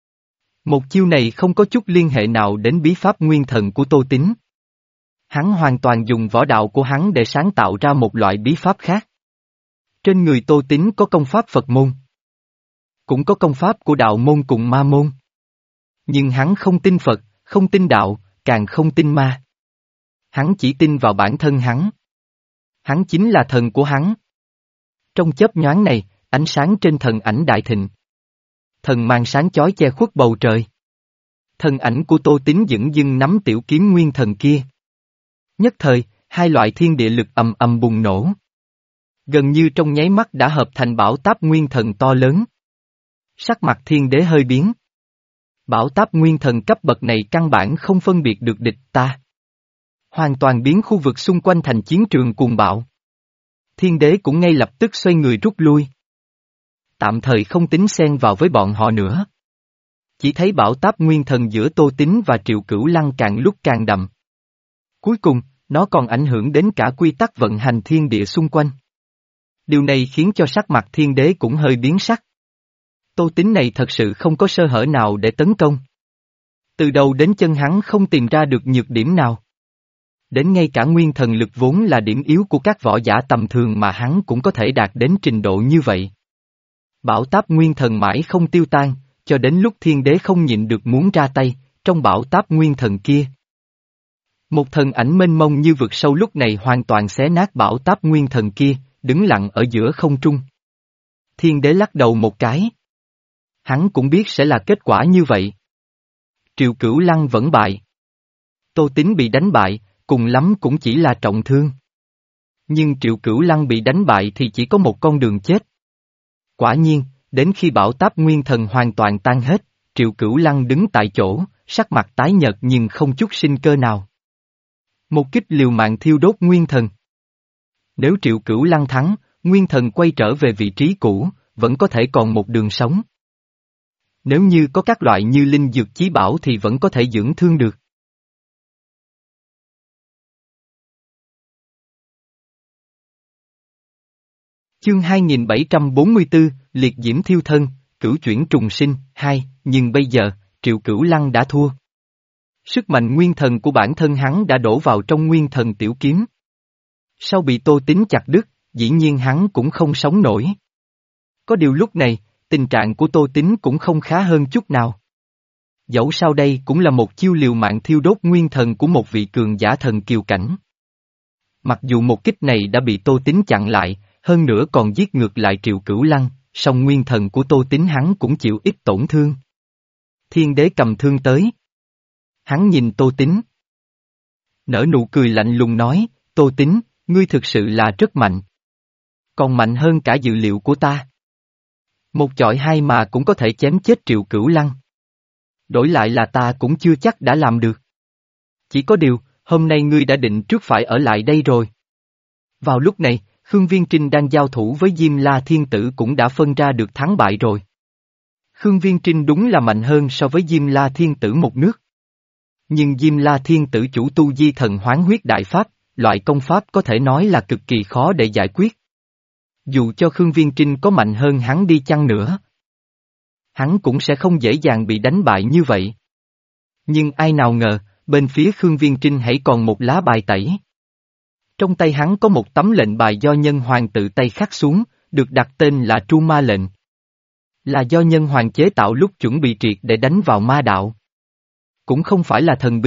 Một chiêu này không có chút liên hệ nào đến bí pháp nguyên thần của Tô Tín. Hắn hoàn toàn dùng võ đạo của hắn để sáng tạo ra một loại bí pháp khác. Trên người Tô Tín có công pháp Phật môn. Cũng có công pháp của đạo môn cùng ma môn. Nhưng hắn không tin Phật, không tin đạo, càng không tin ma. Hắn chỉ tin vào bản thân hắn. Hắn chính là thần của hắn. Trong chớp nhoáng này, ánh sáng trên thần ảnh đại thịnh. Thần mang sáng chói che khuất bầu trời. Thần ảnh của Tô Tín dửng dưng nắm tiểu kiếm nguyên thần kia. Nhất thời, hai loại thiên địa lực ầm ầm bùng nổ. Gần như trong nháy mắt đã hợp thành bảo táp nguyên thần to lớn. Sắc mặt thiên đế hơi biến. Bảo táp nguyên thần cấp bậc này căn bản không phân biệt được địch ta. Hoàn toàn biến khu vực xung quanh thành chiến trường cuồng bạo. Thiên đế cũng ngay lập tức xoay người rút lui. Tạm thời không tính xen vào với bọn họ nữa. Chỉ thấy bảo táp nguyên thần giữa Tô Tín và Triệu Cửu Lăng càng lúc càng đậm. Cuối cùng, nó còn ảnh hưởng đến cả quy tắc vận hành thiên địa xung quanh. Điều này khiến cho sắc mặt thiên đế cũng hơi biến sắc. Tô Tín này thật sự không có sơ hở nào để tấn công. Từ đầu đến chân hắn không tìm ra được nhược điểm nào. Đến ngay cả nguyên thần lực vốn là điểm yếu của các võ giả tầm thường mà hắn cũng có thể đạt đến trình độ như vậy. Bảo táp nguyên thần mãi không tiêu tan, cho đến lúc thiên đế không nhịn được muốn ra tay, trong bảo táp nguyên thần kia. Một thần ảnh mênh mông như vực sâu lúc này hoàn toàn xé nát bảo táp nguyên thần kia, đứng lặng ở giữa không trung. Thiên đế lắc đầu một cái. Hắn cũng biết sẽ là kết quả như vậy. Triệu Cửu Lăng vẫn bại. Tô Tín bị đánh bại, cùng lắm cũng chỉ là trọng thương. Nhưng Triệu Cửu Lăng bị đánh bại thì chỉ có một con đường chết. Quả nhiên, đến khi bảo táp nguyên thần hoàn toàn tan hết, Triệu Cửu Lăng đứng tại chỗ, sắc mặt tái nhợt nhưng không chút sinh cơ nào. Một kích liều mạng thiêu đốt nguyên thần. Nếu Triệu Cửu Lăng thắng, nguyên thần quay trở về vị trí cũ, vẫn có thể còn một đường sống. Nếu như có các loại như linh dược chí bảo thì vẫn có thể dưỡng thương được. Chương hai nghìn bảy trăm bốn mươi tư, Liệt Diễm Thiêu Thân, Cửu Chuyển Trùng Sinh, hai, nhưng bây giờ, Triệu Cửu Lăng đã thua. Sức mạnh nguyên thần của bản thân hắn đã đổ vào trong nguyên thần tiểu kiếm. Sau bị Tô Tín chặt đứt, dĩ nhiên hắn cũng không sống nổi. Có điều lúc này, tình trạng của Tô Tín cũng không khá hơn chút nào. Dẫu sao đây cũng là một chiêu liều mạng thiêu đốt nguyên thần của một vị cường giả thần kiều cảnh. Mặc dù một kích này đã bị Tô Tín chặn lại, hơn nữa còn giết ngược lại Triệu Cửu Lăng, song nguyên thần của Tô Tín hắn cũng chịu ít tổn thương. Thiên đế cầm thương tới. Hắn nhìn Tô Tín. Nở nụ cười lạnh lùng nói, Tô Tín, ngươi thực sự là rất mạnh. Còn mạnh hơn cả dự liệu của ta. Một chọi hai mà cũng có thể chém chết Triệu Cửu Lăng. Đổi lại là ta cũng chưa chắc đã làm được. Chỉ có điều, hôm nay ngươi đã định trước phải ở lại đây rồi. Vào lúc này, Khương Viên Trinh đang giao thủ với Diêm La Thiên Tử cũng đã phân ra được thắng bại rồi. Khương Viên Trinh đúng là mạnh hơn so với Diêm La Thiên Tử một nước. Nhưng Diêm La Thiên Tử chủ tu di thần hoán huyết đại pháp, loại công pháp có thể nói là cực kỳ khó để giải quyết. Dù cho Khương Viên Trinh có mạnh hơn hắn đi chăng nữa, hắn cũng sẽ không dễ dàng bị đánh bại như vậy. Nhưng ai nào ngờ, bên phía Khương Viên Trinh hãy còn một lá bài tẩy. Trong tay hắn có một tấm lệnh bài do nhân hoàng tự tay khắc xuống, được đặt tên là Tru Ma lệnh. Là do nhân hoàng chế tạo lúc chuẩn bị triệt để đánh vào ma đạo. Cũng không phải là thần binh,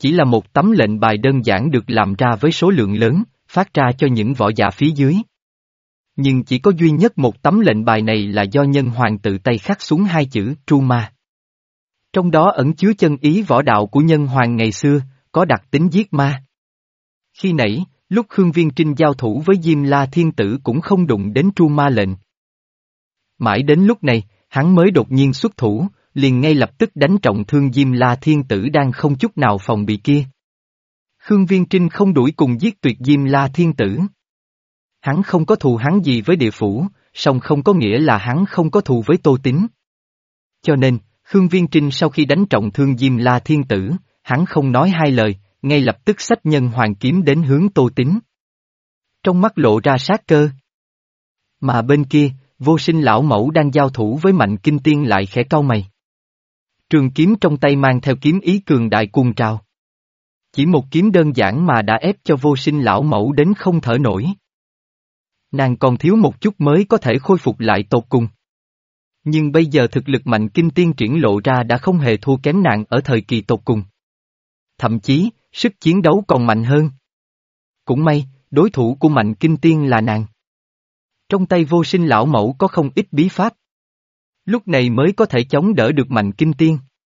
Chỉ là một tấm lệnh bài đơn giản được làm ra với số lượng lớn, phát ra cho những võ giả phía dưới. Nhưng chỉ có duy nhất một tấm lệnh bài này là do nhân hoàng tự tay khắc xuống hai chữ Tru Ma. Trong đó ẩn chứa chân ý võ đạo của nhân hoàng ngày xưa, có đặc tính giết ma. Khi nãy, lúc Khương Viên Trinh giao thủ với Diêm La Thiên Tử cũng không đụng đến Tru Ma lệnh. Mãi đến lúc này, hắn mới đột nhiên xuất thủ, liền ngay lập tức đánh trọng thương Diêm La Thiên Tử đang không chút nào phòng bị kia. Khương Viên Trinh không đuổi cùng giết tuyệt Diêm La Thiên Tử. Hắn không có thù hắn gì với địa phủ, song không có nghĩa là hắn không có thù với Tô Tín. Cho nên, Khương Viên Trinh sau khi đánh trọng thương Diêm La Thiên Tử, hắn không nói hai lời, ngay lập tức xách nhân hoàng kiếm đến hướng Tô Tín. Trong mắt lộ ra sát cơ. Mà bên kia, Vô Sinh lão mẫu đang giao thủ với Mạnh Kinh Tiên lại khẽ cau mày. Trường kiếm trong tay mang theo kiếm ý cường đại cuồng trào. Chỉ một kiếm đơn giản mà đã ép cho Vô Sinh lão mẫu đến không thở nổi. Nàng còn thiếu một chút mới có thể khôi phục lại tột cùng. Nhưng bây giờ thực lực Mạnh Kinh Tiên triển lộ ra đã không hề thua kém nàng ở thời kỳ tột cùng. Thậm chí, sức chiến đấu còn mạnh hơn. Cũng may, đối thủ của Mạnh Kinh Tiên là nàng. Trong tay Vô Sinh lão mẫu có không ít bí pháp. Lúc này mới có thể chống đỡ được Mạnh Kinh Tiên.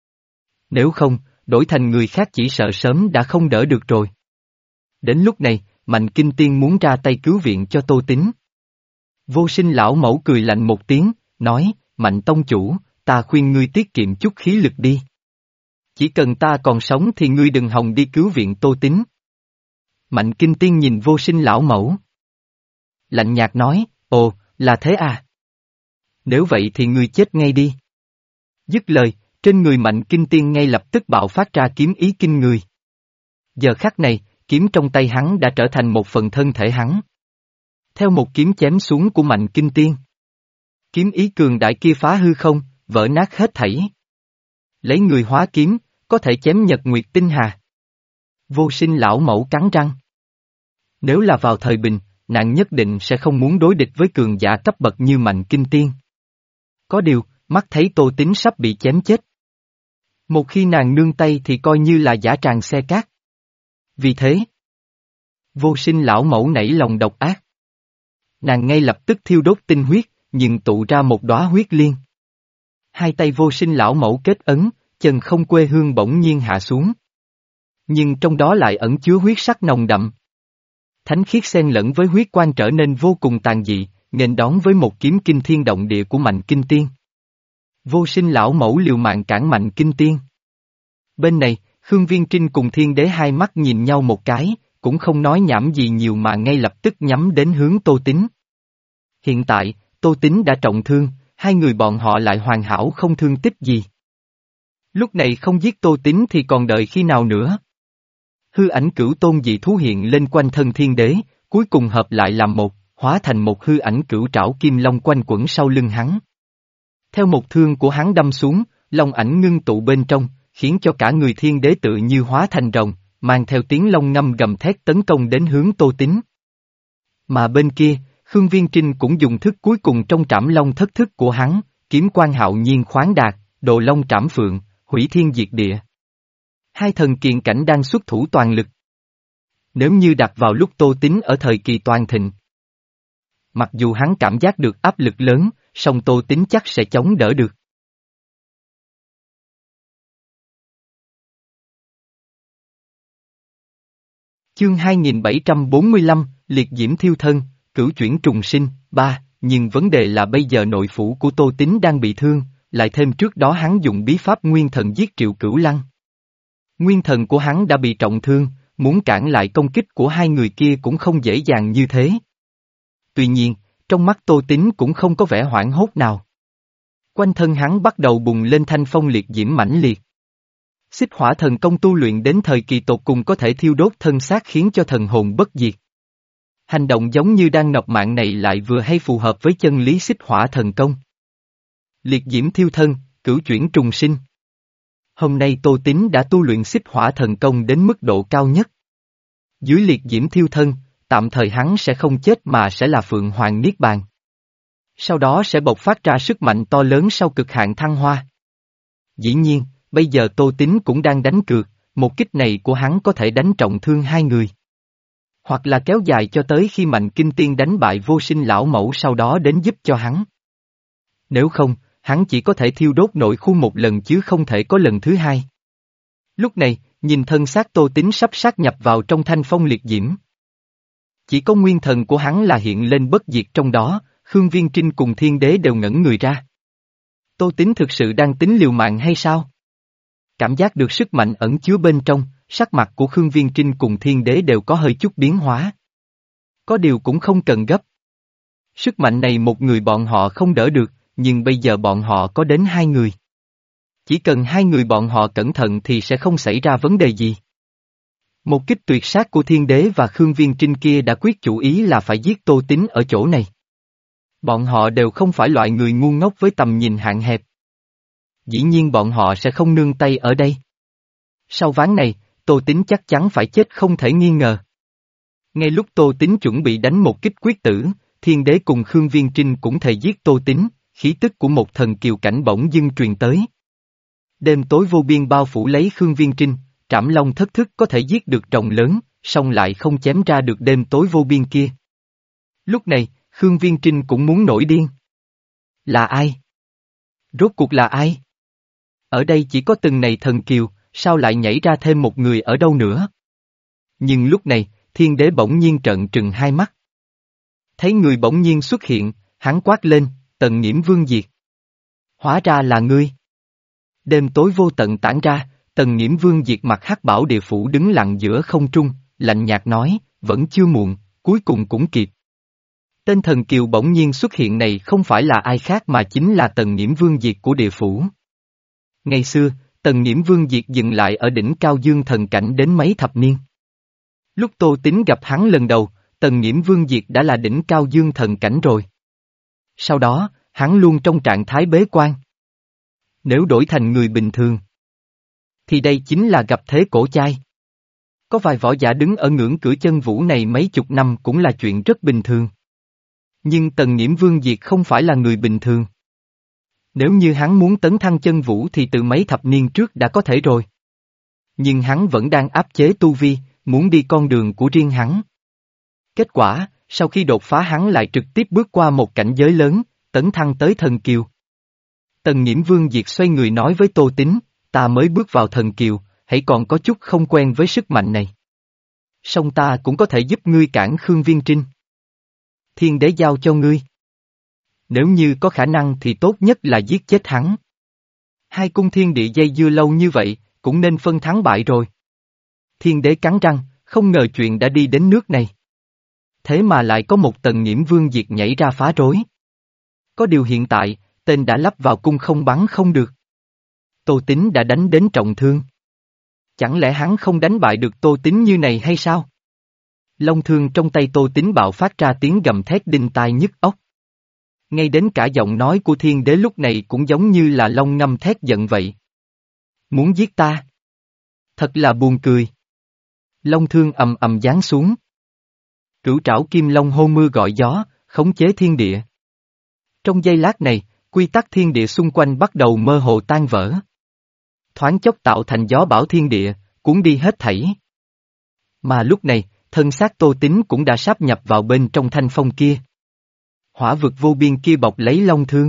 Nếu không, đổi thành người khác chỉ sợ sớm đã không đỡ được rồi. Đến lúc này, Mạnh Kinh Tiên muốn ra tay cứu viện cho Tô Tín. Vô Sinh lão mẫu cười lạnh một tiếng, nói, Mạnh tông chủ, ta khuyên ngươi tiết kiệm chút khí lực đi. Chỉ cần ta còn sống thì ngươi đừng hòng đi cứu viện Tô Tín. Mạnh Kinh Tiên nhìn Vô Sinh lão mẫu. Lạnh nhạt nói, ồ, là thế à? Nếu vậy thì ngươi chết ngay đi. Dứt lời, trên người Mạnh Kinh Tiên ngay lập tức bạo phát ra kiếm ý kinh người. Giờ khắc này, kiếm trong tay hắn đã trở thành một phần thân thể hắn. Theo một kiếm chém xuống của Mạnh Kinh Tiên. Kiếm ý cường đại kia phá hư không, vỡ nát hết thảy. Lấy người hóa kiếm, có thể chém nhật nguyệt tinh hà. Vô Sinh lão mẫu cắn răng. Nếu là vào thời bình, nàng nhất định sẽ không muốn đối địch với cường giả cấp bậc như Mạnh Kinh Tiên. Có điều, mắt thấy Tô Tín sắp bị chém chết. Một khi nàng nương tay thì coi như là giả tràng xe cát. Vì thế, Vô Sinh lão mẫu nảy lòng độc ác. Nàng ngay lập tức thiêu đốt tinh huyết, nhưng tụ ra một đóa huyết liên. Hai tay Vô Sinh lão mẫu kết ấn, chân không quê hương bỗng nhiên hạ xuống. Nhưng trong đó lại ẩn chứa huyết sắc nồng đậm. Thánh khiết xen lẫn với huyết quang trở nên vô cùng tàn dị, nghênh đón với một kiếm kinh thiên động địa của Mạnh Kinh Tiên. Vô Sinh lão mẫu liều mạng cản Mạnh Kinh Tiên. Bên này, Khương Viên Trinh cùng Thiên Đế hai mắt nhìn nhau một cái, cũng không nói nhảm gì nhiều mà ngay lập tức nhắm đến hướng Tô Tín. Hiện tại, Tô Tín đã trọng thương, hai người bọn họ lại hoàn hảo không thương tích gì. Lúc này không giết Tô Tín thì còn đợi khi nào nữa? Hư ảnh cửu tôn dị thú hiện lên quanh thân Thiên Đế, cuối cùng hợp lại làm một, hóa thành một hư ảnh cửu trảo kim long quanh quẩn sau lưng hắn. Theo một thương của hắn đâm xuống, long ảnh ngưng tụ bên trong, khiến cho cả người Thiên Đế tự như hóa thành rồng, mang theo tiếng long ngâm gầm thét tấn công đến hướng Tô Tín. Mà bên kia, Khương Viên Trinh cũng dùng thức cuối cùng trong trảm long thất thức của hắn, kiếm quan hạo nhiên khoáng đạt, đồ long trảm phượng, hủy thiên diệt địa. Hai thần kiện cảnh đang xuất thủ toàn lực. Nếu như đặt vào lúc Tô Tín ở thời kỳ toàn thịnh. Mặc dù hắn cảm giác được áp lực lớn, song Tô Tín chắc sẽ chống đỡ được. Chương hai nghìn bảy trăm bốn mươi lăm, liệt diễm thiêu thân, cửu chuyển trùng sinh, ba, nhưng vấn đề là bây giờ nội phủ của Tô Tín đang bị thương, lại thêm trước đó hắn dùng bí pháp nguyên thần giết Triệu Cửu Lăng. Nguyên thần của hắn đã bị trọng thương, muốn cản lại công kích của hai người kia cũng không dễ dàng như thế. Tuy nhiên, trong mắt Tô Tín cũng không có vẻ hoảng hốt nào. Quanh thân hắn bắt đầu bùng lên thanh phong liệt diễm mãnh liệt. Xích hỏa thần công tu luyện đến thời kỳ tột cùng có thể thiêu đốt thân xác khiến cho thần hồn bất diệt. Hành động giống như đang nộp mạng này lại vừa hay phù hợp với chân lý xích hỏa thần công. Liệt diễm thiêu thân, cửu chuyển trùng sinh. Hôm nay Tô Tín đã tu luyện xích hỏa thần công đến mức độ cao nhất. Dưới liệt diễm thiêu thân, tạm thời hắn sẽ không chết mà sẽ là Phượng Hoàng Niết Bàn. Sau đó sẽ bộc phát ra sức mạnh to lớn sau cực hạn thăng hoa. Dĩ nhiên, bây giờ Tô Tín cũng đang đánh cược, một kích này của hắn có thể đánh trọng thương hai người. Hoặc là kéo dài cho tới khi Mạnh Kinh Tiên đánh bại Vô Sinh lão mẫu sau đó đến giúp cho hắn. Nếu không, hắn chỉ có thể thiêu đốt nội khu một lần chứ không thể có lần thứ hai. Lúc này, nhìn thân xác Tô Tín sắp sát nhập vào trong thanh phong liệt diễm. Chỉ có nguyên thần của hắn là hiện lên bất diệt trong đó, Khương Viên Trinh cùng Thiên Đế đều ngẩn người ra. Tô Tín thực sự đang tính liều mạng hay sao? Cảm giác được sức mạnh ẩn chứa bên trong, sắc mặt của Khương Viên Trinh cùng Thiên Đế đều có hơi chút biến hóa. Có điều cũng không cần gấp. Sức mạnh này một người bọn họ không đỡ được, nhưng bây giờ bọn họ có đến hai người. Chỉ cần hai người bọn họ cẩn thận thì sẽ không xảy ra vấn đề gì. Một kích tuyệt sát của Thiên Đế và Khương Viên Trinh kia đã quyết chủ ý là phải giết Tô Tín ở chỗ này. Bọn họ đều không phải loại người ngu ngốc với tầm nhìn hạn hẹp. Dĩ nhiên bọn họ sẽ không nương tay ở đây. Sau ván này, Tô Tín chắc chắn phải chết không thể nghi ngờ. Ngay lúc Tô Tín chuẩn bị đánh một kích quyết tử, Thiên Đế cùng Khương Viên Trinh cũng thề giết Tô Tín, khí tức của một thần kiều cảnh bỗng dưng truyền tới. Đêm tối vô biên bao phủ lấy Khương Viên Trinh, Trảm Long thất thức có thể giết được rồng lớn, song lại không chém ra được đêm tối vô biên kia. Lúc này, Khương Viên Trinh cũng muốn nổi điên. Là ai? Rốt cuộc là ai? Ở đây chỉ có từng này thần kiều, sao lại nhảy ra thêm một người ở đâu nữa? Nhưng lúc này, Thiên Đế bỗng nhiên trợn trừng hai mắt. Thấy người bỗng nhiên xuất hiện, hắn quát lên, Tần Nghiễm Vương Diệt. Hóa ra là ngươi. Đêm tối vô tận tản ra, Tần Nghiễm Vương Diệt mặt hắc bảo địa phủ đứng lặng giữa không trung, lạnh nhạt nói, vẫn chưa muộn, cuối cùng cũng kịp. Tên thần kiều bỗng nhiên xuất hiện này không phải là ai khác mà chính là Tần Nghiễm Vương Diệt của địa phủ. Ngày xưa, Tần Nghiễm Vương Diệt dừng lại ở đỉnh cao dương thần cảnh đến mấy thập niên. Lúc Tô Tín gặp hắn lần đầu, Tần Nghiễm Vương Diệt đã là đỉnh cao dương thần cảnh rồi. Sau đó, hắn luôn trong trạng thái bế quan. Nếu đổi thành người bình thường, thì đây chính là gặp thế cổ chai. Có vài võ giả đứng ở ngưỡng cửa chân vũ này mấy chục năm cũng là chuyện rất bình thường. Nhưng Tần Nghiễm Vương Diệt không phải là người bình thường. Nếu như hắn muốn tấn thăng chân vũ thì từ mấy thập niên trước đã có thể rồi. Nhưng hắn vẫn đang áp chế tu vi, muốn đi con đường của riêng hắn. Kết quả, sau khi đột phá hắn lại trực tiếp bước qua một cảnh giới lớn, tấn thăng tới thần kiều. Tần Nghiễm Vương Diệt xoay người nói với Tô Tín, ta mới bước vào thần kiều, hãy còn có chút không quen với sức mạnh này. Song ta cũng có thể giúp ngươi cản Khương Viên Trinh. Thiên Đế giao cho ngươi. Nếu như có khả năng thì tốt nhất là giết chết hắn. Hai cung thiên địa dây dưa lâu như vậy, cũng nên phân thắng bại rồi. Thiên Đế cắn răng, không ngờ chuyện đã đi đến nước này. Thế mà lại có một Tần Nghiễm Vương Diệt nhảy ra phá rối. Có điều hiện tại, tên đã lắp vào cung không bắn không được. Tô Tín đã đánh đến trọng thương. Chẳng lẽ hắn không đánh bại được Tô Tín như này hay sao? Long thương trong tay Tô Tín bạo phát ra tiếng gầm thét đinh tai nhức óc. Ngay đến cả giọng nói của Thiên Đế lúc này cũng giống như là long ngâm thét giận vậy. Muốn giết ta? Thật là buồn cười. Long thương ầm ầm giáng xuống. Cửu trảo kim long hô mưa gọi gió, khống chế thiên địa. Trong giây lát này, quy tắc thiên địa xung quanh bắt đầu mơ hồ tan vỡ. Thoáng chốc tạo thành gió bão thiên địa, cuốn đi hết thảy. Mà lúc này, thân xác Tô Tín cũng đã sáp nhập vào bên trong thanh phong kia. Hỏa vực vô biên kia bọc lấy long thương.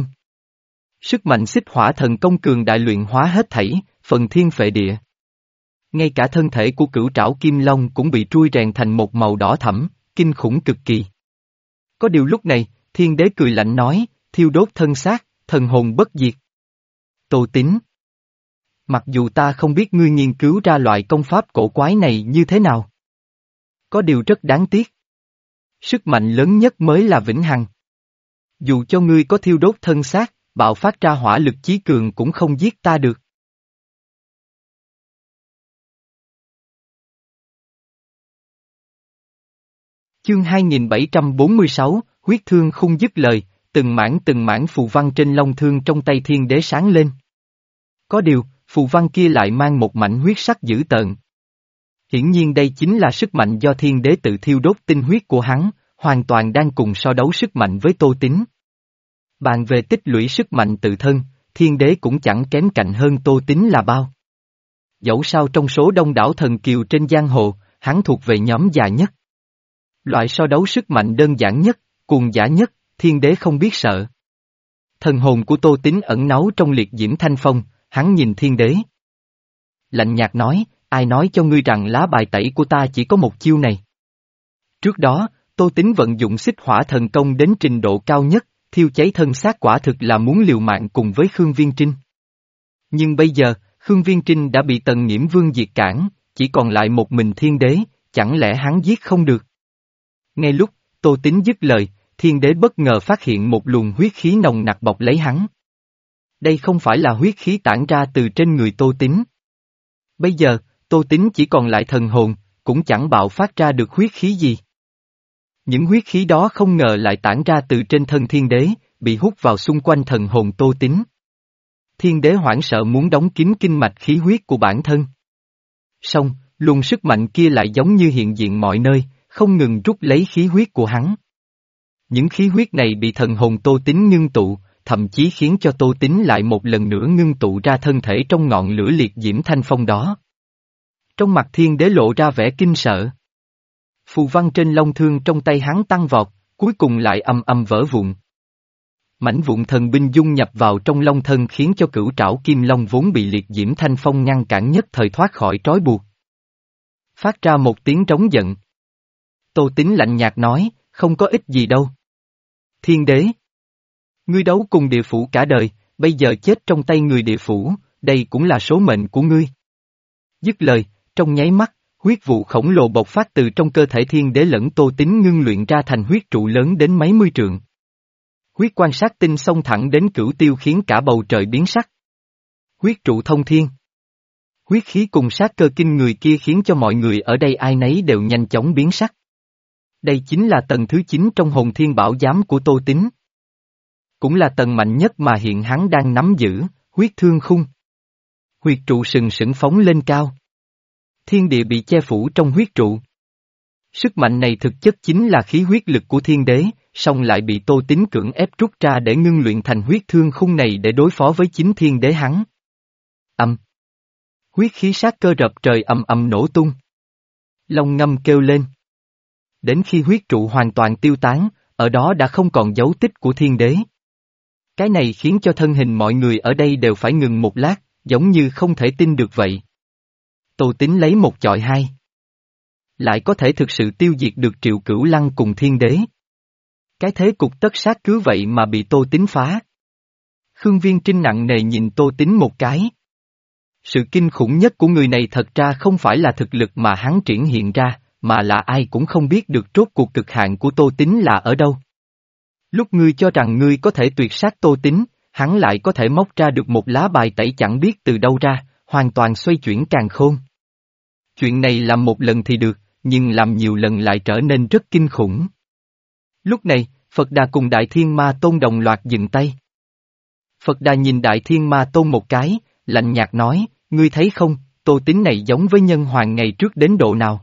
Sức mạnh xích hỏa thần công cường đại luyện hóa hết thảy, phần thiên phệ địa. Ngay cả thân thể của cửu trảo kim long cũng bị trui rèn thành một màu đỏ thẫm, kinh khủng cực kỳ. Có điều lúc này, Thiên Đế cười lạnh nói, thiêu đốt thân xác, thần hồn bất diệt. Tô Tín. Mặc dù ta không biết ngươi nghiên cứu ra loại công pháp cổ quái này như thế nào. Có điều rất đáng tiếc. Sức mạnh lớn nhất mới là vĩnh hằng. Dù cho ngươi có thiêu đốt thân xác, bạo phát ra hỏa lực chí cường cũng không giết ta được. Chương hai nghìn bảy trăm bốn mươi sáu, huyết thương không dứt lời, từng mảng từng mảng phù văn trên long thương trong tay Thiên Đế sáng lên. Có điều, phù văn kia lại mang một mảnh huyết sắc dữ tợn. Hiển nhiên đây chính là sức mạnh do Thiên Đế tự thiêu đốt tinh huyết của hắn, hoàn toàn đang cùng so đấu sức mạnh với Tô Tín. Bàn về tích lũy sức mạnh tự thân, Thiên Đế cũng chẳng kém cạnh hơn Tô Tín là bao. Dẫu sao trong số đông đảo thần kiều trên giang hồ, hắn thuộc về nhóm già nhất. Loại so đấu sức mạnh đơn giản nhất, cuồng dã nhất, thiên đế không biết sợ. Thần hồn của Tô Tín ẩn náu trong liệt diễm thanh phong, hắn nhìn thiên đế. Lạnh nhạt nói, ai nói cho ngươi rằng lá bài tẩy của ta chỉ có một chiêu này. Trước đó, Tô Tín vận dụng xích hỏa thần công đến trình độ cao nhất, thiêu cháy thân xác quả thực là muốn liều mạng cùng với Khương Viên Trinh. Nhưng bây giờ, Khương Viên Trinh đã bị Tần Nghiễm Vương diệt cản, chỉ còn lại một mình thiên đế, chẳng lẽ hắn giết không được? Ngay lúc, Tô Tín dứt lời, thiên đế bất ngờ phát hiện một luồng huyết khí nồng nặc bọc lấy hắn. Đây không phải là huyết khí tản ra từ trên người Tô Tín. Bây giờ, Tô Tín chỉ còn lại thần hồn, cũng chẳng bạo phát ra được huyết khí gì. Những huyết khí đó không ngờ lại tản ra từ trên thân thiên đế, bị hút vào xung quanh thần hồn Tô Tín. Thiên đế hoảng sợ muốn đóng kín kinh mạch khí huyết của bản thân. Song, luồng sức mạnh kia lại giống như hiện diện mọi nơi, không ngừng rút lấy khí huyết của hắn. Những khí huyết này bị thần hồn Tô Tín ngưng tụ, thậm chí khiến cho Tô Tín lại một lần nữa ngưng tụ ra thân thể trong ngọn lửa liệt diễm thanh phong đó. Trong mặt thiên đế lộ ra vẻ kinh sợ. Phù văn trên long thương trong tay hắn tăng vọt, cuối cùng lại âm âm vỡ vụn. Mảnh vụn thần binh dung nhập vào trong long thân khiến cho cửu trảo kim long vốn bị liệt diễm thanh phong ngăn cản nhất thời thoát khỏi trói buộc. Phát ra một tiếng trống giận. Tô Tín lạnh nhạt nói, không có ích gì đâu. Thiên đế. Ngươi đấu cùng địa phủ cả đời, bây giờ chết trong tay người địa phủ, đây cũng là số mệnh của ngươi. Dứt lời, trong nháy mắt, huyết vụ khổng lồ bộc phát từ trong cơ thể thiên đế lẫn Tô Tín ngưng luyện ra thành huyết trụ lớn đến mấy mươi trượng. Huyết quan sát tinh xông thẳng đến cửu tiêu khiến cả bầu trời biến sắc. Huyết trụ thông thiên. Huyết khí cùng sát cơ kinh người kia khiến cho mọi người ở đây ai nấy đều nhanh chóng biến sắc. Đây chính là tầng thứ chín trong hồn thiên bảo giám của Tô Tín. Cũng là tầng mạnh nhất mà hiện hắn đang nắm giữ, huyết thương khung. Huyết trụ sừng sững phóng lên cao. Thiên địa bị che phủ trong huyết trụ. Sức mạnh này thực chất chính là khí huyết lực của thiên đế, song lại bị Tô Tín cưỡng ép rút ra để ngưng luyện thành huyết thương khung này để đối phó với chính thiên đế hắn. Âm. Huyết khí sát cơ rập trời ầm ầm nổ tung. Long ngâm kêu lên. Đến khi huyết trụ hoàn toàn tiêu tán, ở đó đã không còn dấu tích của thiên đế. Cái này khiến cho thân hình mọi người ở đây đều phải ngừng một lát, giống như không thể tin được vậy. Tô Tín lấy một chọi hai. Lại có thể thực sự tiêu diệt được Triệu Cửu Lăng cùng thiên đế. Cái thế cục tất sát cứ vậy mà bị Tô Tín phá. Khương Viên Trinh nặng nề nhìn Tô Tín một cái. Sự kinh khủng nhất của người này thật ra không phải là thực lực mà hắn triển hiện ra, mà là ai cũng không biết được rốt cuộc cực hạn của Tô Tín là ở đâu. Lúc ngươi cho rằng ngươi có thể tuyệt sát Tô Tín, hắn lại có thể móc ra được một lá bài tẩy chẳng biết từ đâu ra, hoàn toàn xoay chuyển càn khôn. Chuyện này làm một lần thì được, nhưng làm nhiều lần lại trở nên rất kinh khủng. Lúc này, Phật Đà cùng Đại Thiên Ma Tôn đồng loạt dừng tay. Phật Đà nhìn Đại Thiên Ma Tôn một cái, lạnh nhạt nói, ngươi thấy không, Tô Tín này giống với Nhân Hoàng ngày trước đến độ nào.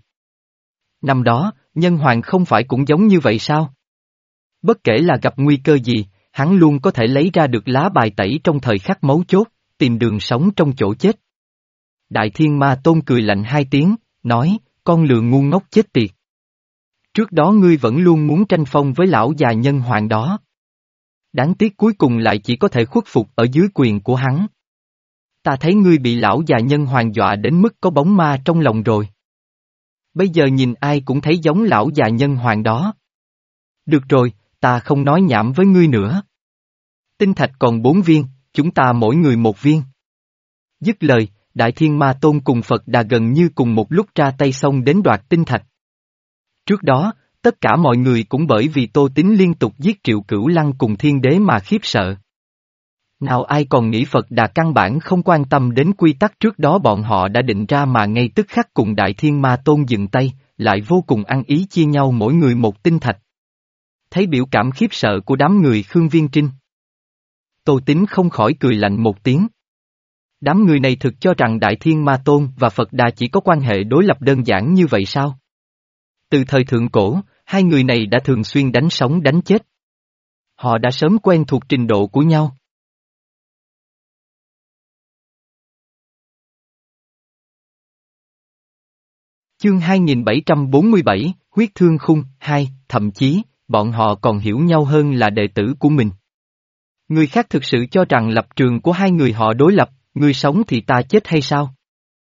Năm đó, Nhân Hoàng không phải cũng giống như vậy sao? Bất kể là gặp nguy cơ gì, hắn luôn có thể lấy ra được lá bài tẩy trong thời khắc mấu chốt, tìm đường sống trong chỗ chết. Đại Thiên Ma Tôn cười lạnh hai tiếng, nói, con lừa ngu ngốc chết tiệt. Trước đó ngươi vẫn luôn muốn tranh phong với lão già Nhân Hoàng đó. Đáng tiếc cuối cùng lại chỉ có thể khuất phục ở dưới quyền của hắn. Ta thấy ngươi bị lão già Nhân Hoàng dọa đến mức có bóng ma trong lòng rồi. Bây giờ nhìn ai cũng thấy giống lão già Nhân Hoàng đó. Được rồi, ta không nói nhảm với ngươi nữa. Tinh thạch còn bốn viên, chúng ta mỗi người một viên. Dứt lời, Đại Thiên Ma Tôn cùng Phật Đà gần như cùng một lúc ra tay xông đến đoạt tinh thạch. Trước đó, tất cả mọi người cũng bởi vì Tô Tín liên tục giết Triệu Cửu Lăng cùng thiên đế mà khiếp sợ. Nào ai còn nghĩ Phật Đà căn bản không quan tâm đến quy tắc trước đó bọn họ đã định ra mà ngay tức khắc cùng Đại Thiên Ma Tôn dừng tay, lại vô cùng ăn ý chia nhau mỗi người một tinh thạch. Thấy biểu cảm khiếp sợ của đám người Khương Viên Trinh. Tô Tín không khỏi cười lạnh một tiếng. Đám người này thực cho rằng Đại Thiên Ma Tôn và Phật Đà chỉ có quan hệ đối lập đơn giản như vậy sao? Từ thời thượng cổ, hai người này đã thường xuyên đánh sống đánh chết. Họ đã sớm quen thuộc trình độ của nhau. Chương hai nghìn bảy trăm bốn mươi bảy, Huyết Thương Khung, hai, thậm chí, bọn họ còn hiểu nhau hơn là đệ tử của mình. Người khác thực sự cho rằng lập trường của hai người họ đối lập, người sống thì ta chết hay sao?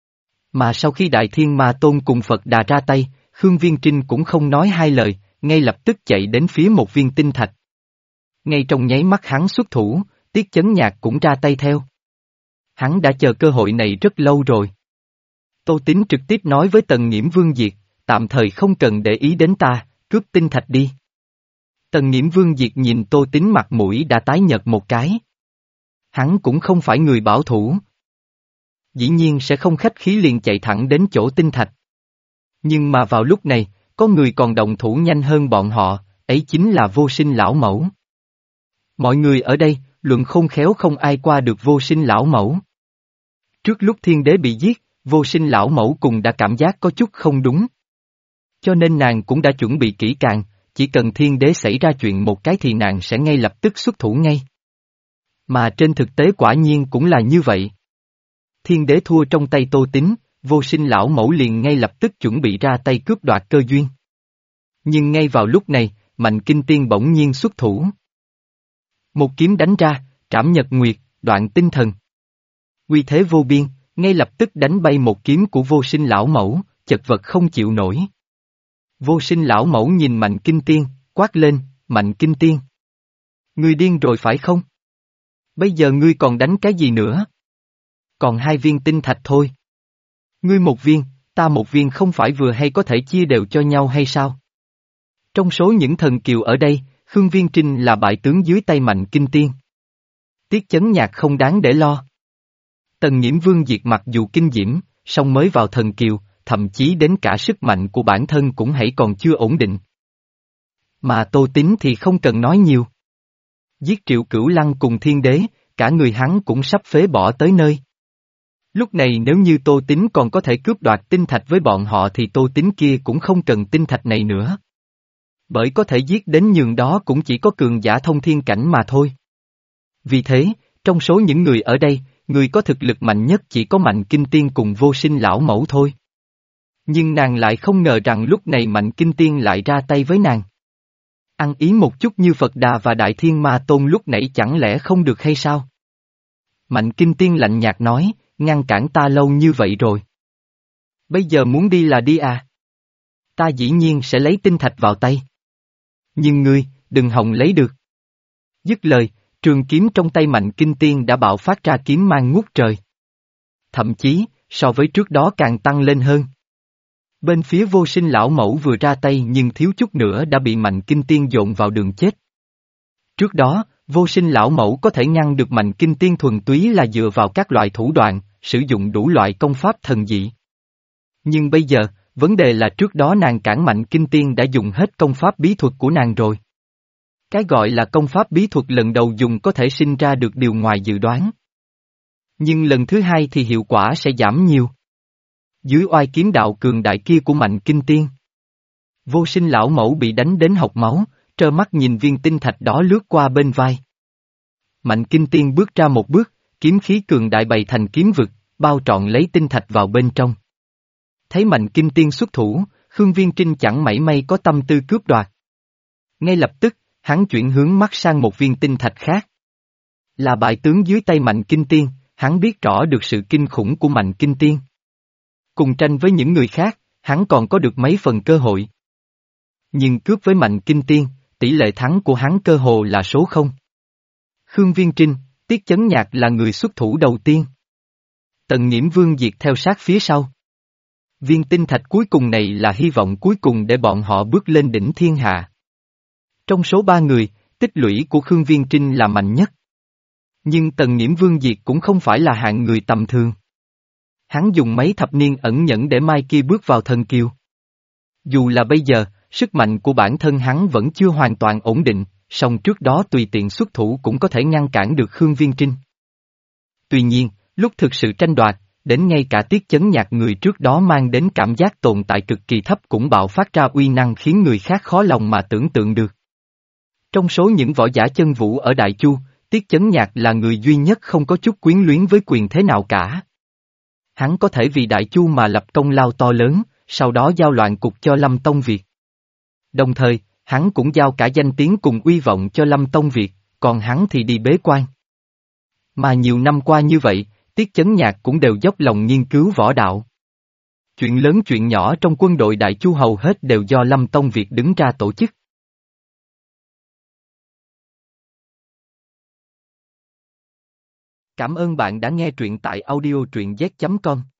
Mà sau khi Đại Thiên Ma Tôn cùng Phật Đà ra tay, Khương Viên Trinh cũng không nói hai lời, ngay lập tức chạy đến phía một viên tinh thạch. Ngay trong nháy mắt hắn xuất thủ, Tiết Chấn Nhạc cũng ra tay theo. Hắn đã chờ cơ hội này rất lâu rồi. Tô Tín trực tiếp nói với Tần Nghiễm Vương Diệt, tạm thời không cần để ý đến ta, cướp tinh thạch đi. Tần Nghiễm Vương Diệt nhìn Tô Tín mặt mũi đã tái nhợt một cái. Hắn cũng không phải người bảo thủ. Dĩ nhiên sẽ không khách khí liền chạy thẳng đến chỗ tinh thạch. Nhưng mà vào lúc này, có người còn động thủ nhanh hơn bọn họ, ấy chính là Vô Sinh lão mẫu. Mọi người ở đây, luận khôn khéo không ai qua được Vô Sinh lão mẫu. Trước lúc thiên đế bị giết, Vô Sinh lão mẫu cùng đã cảm giác có chút không đúng. Cho nên nàng cũng đã chuẩn bị kỹ càng, chỉ cần thiên đế xảy ra chuyện một cái thì nàng sẽ ngay lập tức xuất thủ ngay. Mà trên thực tế quả nhiên cũng là như vậy. Thiên đế thua trong tay Tô Tín, Vô Sinh lão mẫu liền ngay lập tức chuẩn bị ra tay cướp đoạt cơ duyên. Nhưng ngay vào lúc này, Mạnh Kinh Tiên bỗng nhiên xuất thủ. Một kiếm đánh ra, trảm nhật nguyệt, đoạn tinh thần. Uy thế vô biên, ngay lập tức đánh bay một kiếm của Vô Sinh lão mẫu, chật vật không chịu nổi. Vô Sinh lão mẫu nhìn Mạnh Kinh Tiên, quát lên, Mạnh Kinh Tiên. Ngươi điên rồi phải không? Bây giờ ngươi còn đánh cái gì nữa? Còn hai viên tinh thạch thôi. Ngươi một viên, ta một viên không phải vừa hay có thể chia đều cho nhau hay sao? Trong số những thần kiều ở đây, Khương Viên Trinh là bại tướng dưới tay Mạnh Kinh Tiên. Tiết Chấn Nhạc không đáng để lo. Tần Nghiễm Vương Diệt mặc dù kinh diễm, song mới vào thần kiều, thậm chí đến cả sức mạnh của bản thân cũng hãy còn chưa ổn định. Mà Tô Tín thì không cần nói nhiều. Giết Triệu Cửu Lăng cùng thiên đế, cả người hắn cũng sắp phế bỏ tới nơi. Lúc này nếu như Tô Tín còn có thể cướp đoạt tinh thạch với bọn họ thì Tô Tín kia cũng không cần tinh thạch này nữa. Bởi có thể giết đến nhường đó cũng chỉ có cường giả thông thiên cảnh mà thôi. Vì thế, trong số những người ở đây, người có thực lực mạnh nhất chỉ có Mạnh Kinh Tiên cùng Vô Sinh lão mẫu thôi. Nhưng nàng lại không ngờ rằng lúc này Mạnh Kinh Tiên lại ra tay với nàng. Ăn ý một chút như Phật Đà và Đại Thiên Ma Tôn lúc nãy chẳng lẽ không được hay sao? Mạnh Kinh Tiên lạnh nhạt nói, ngăn cản ta lâu như vậy rồi. Bây giờ muốn đi là đi à? Ta dĩ nhiên sẽ lấy tinh thạch vào tay. Nhưng ngươi, đừng hòng lấy được. Dứt lời, trường kiếm trong tay Mạnh Kinh Tiên đã bạo phát ra kiếm mang ngút trời. Thậm chí, so với trước đó càng tăng lên hơn. Bên phía Vô Sinh lão mẫu vừa ra tay nhưng thiếu chút nữa đã bị Mạnh Kinh Tiên dồn vào đường chết. Trước đó, Vô Sinh lão mẫu có thể ngăn được Mạnh Kinh Tiên thuần túy là dựa vào các loại thủ đoạn, sử dụng đủ loại công pháp thần dị. Nhưng bây giờ, vấn đề là trước đó nàng cản Mạnh Kinh Tiên đã dùng hết công pháp bí thuật của nàng rồi. Cái gọi là công pháp bí thuật lần đầu dùng có thể sinh ra được điều ngoài dự đoán. Nhưng lần thứ hai thì hiệu quả sẽ giảm nhiều. Dưới oai kiếm đạo cường đại kia của Mạnh Kinh Tiên, Vô Sinh lão mẫu bị đánh đến hộc máu, trơ mắt nhìn viên tinh thạch đó lướt qua bên vai. Mạnh Kinh Tiên bước ra một bước, kiếm khí cường đại bày thành kiếm vực, bao trọn lấy tinh thạch vào bên trong. Thấy Mạnh Kinh Tiên xuất thủ, Khương Viên Trinh chẳng mảy may có tâm tư cướp đoạt. Ngay lập tức, hắn chuyển hướng mắt sang một viên tinh thạch khác. Là bại tướng dưới tay Mạnh Kinh Tiên, hắn biết rõ được sự kinh khủng của Mạnh Kinh Tiên. Cùng tranh với những người khác, hắn còn có được mấy phần cơ hội. Nhưng cướp với Mạnh Kinh Tiên, tỷ lệ thắng của hắn cơ hồ là số không. Khương Viên Trinh, Tiết Chấn Nhạc là người xuất thủ đầu tiên. Tần Nghiễm Vương Diệt theo sát phía sau. Viên tinh thạch cuối cùng này là hy vọng cuối cùng để bọn họ bước lên đỉnh thiên hạ. Trong số ba người, tích lũy của Khương Viên Trinh là mạnh nhất. Nhưng Tần Nghiễm Vương Diệt cũng không phải là hạng người tầm thường. Hắn dùng mấy thập niên ẩn nhẫn để mai kia bước vào thần kiều. Dù là bây giờ, sức mạnh của bản thân hắn vẫn chưa hoàn toàn ổn định, song trước đó tùy tiện xuất thủ cũng có thể ngăn cản được Khương Viên Trinh. Tuy nhiên, lúc thực sự tranh đoạt, đến ngay cả Tiết Chấn Nhạc người trước đó mang đến cảm giác tồn tại cực kỳ thấp cũng bạo phát ra uy năng khiến người khác khó lòng mà tưởng tượng được. Trong số những võ giả chân vũ ở Đại Chu, Tiết Chấn Nhạc là người duy nhất không có chút quyến luyến với quyền thế nào cả. Hắn có thể vì Đại Chu mà lập công lao to lớn, sau đó giao loạn cục cho Lâm Tông Việt. Đồng thời, hắn cũng giao cả danh tiếng cùng uy vọng cho Lâm Tông Việt, còn hắn thì đi bế quan. Mà nhiều năm qua như vậy, Tiết Chấn Nhạc cũng đều dốc lòng nghiên cứu võ đạo. Chuyện lớn chuyện nhỏ trong quân đội Đại Chu hầu hết đều do Lâm Tông Việt đứng ra tổ chức. Cảm ơn bạn đã nghe truyện tại audio truyện z chấm com.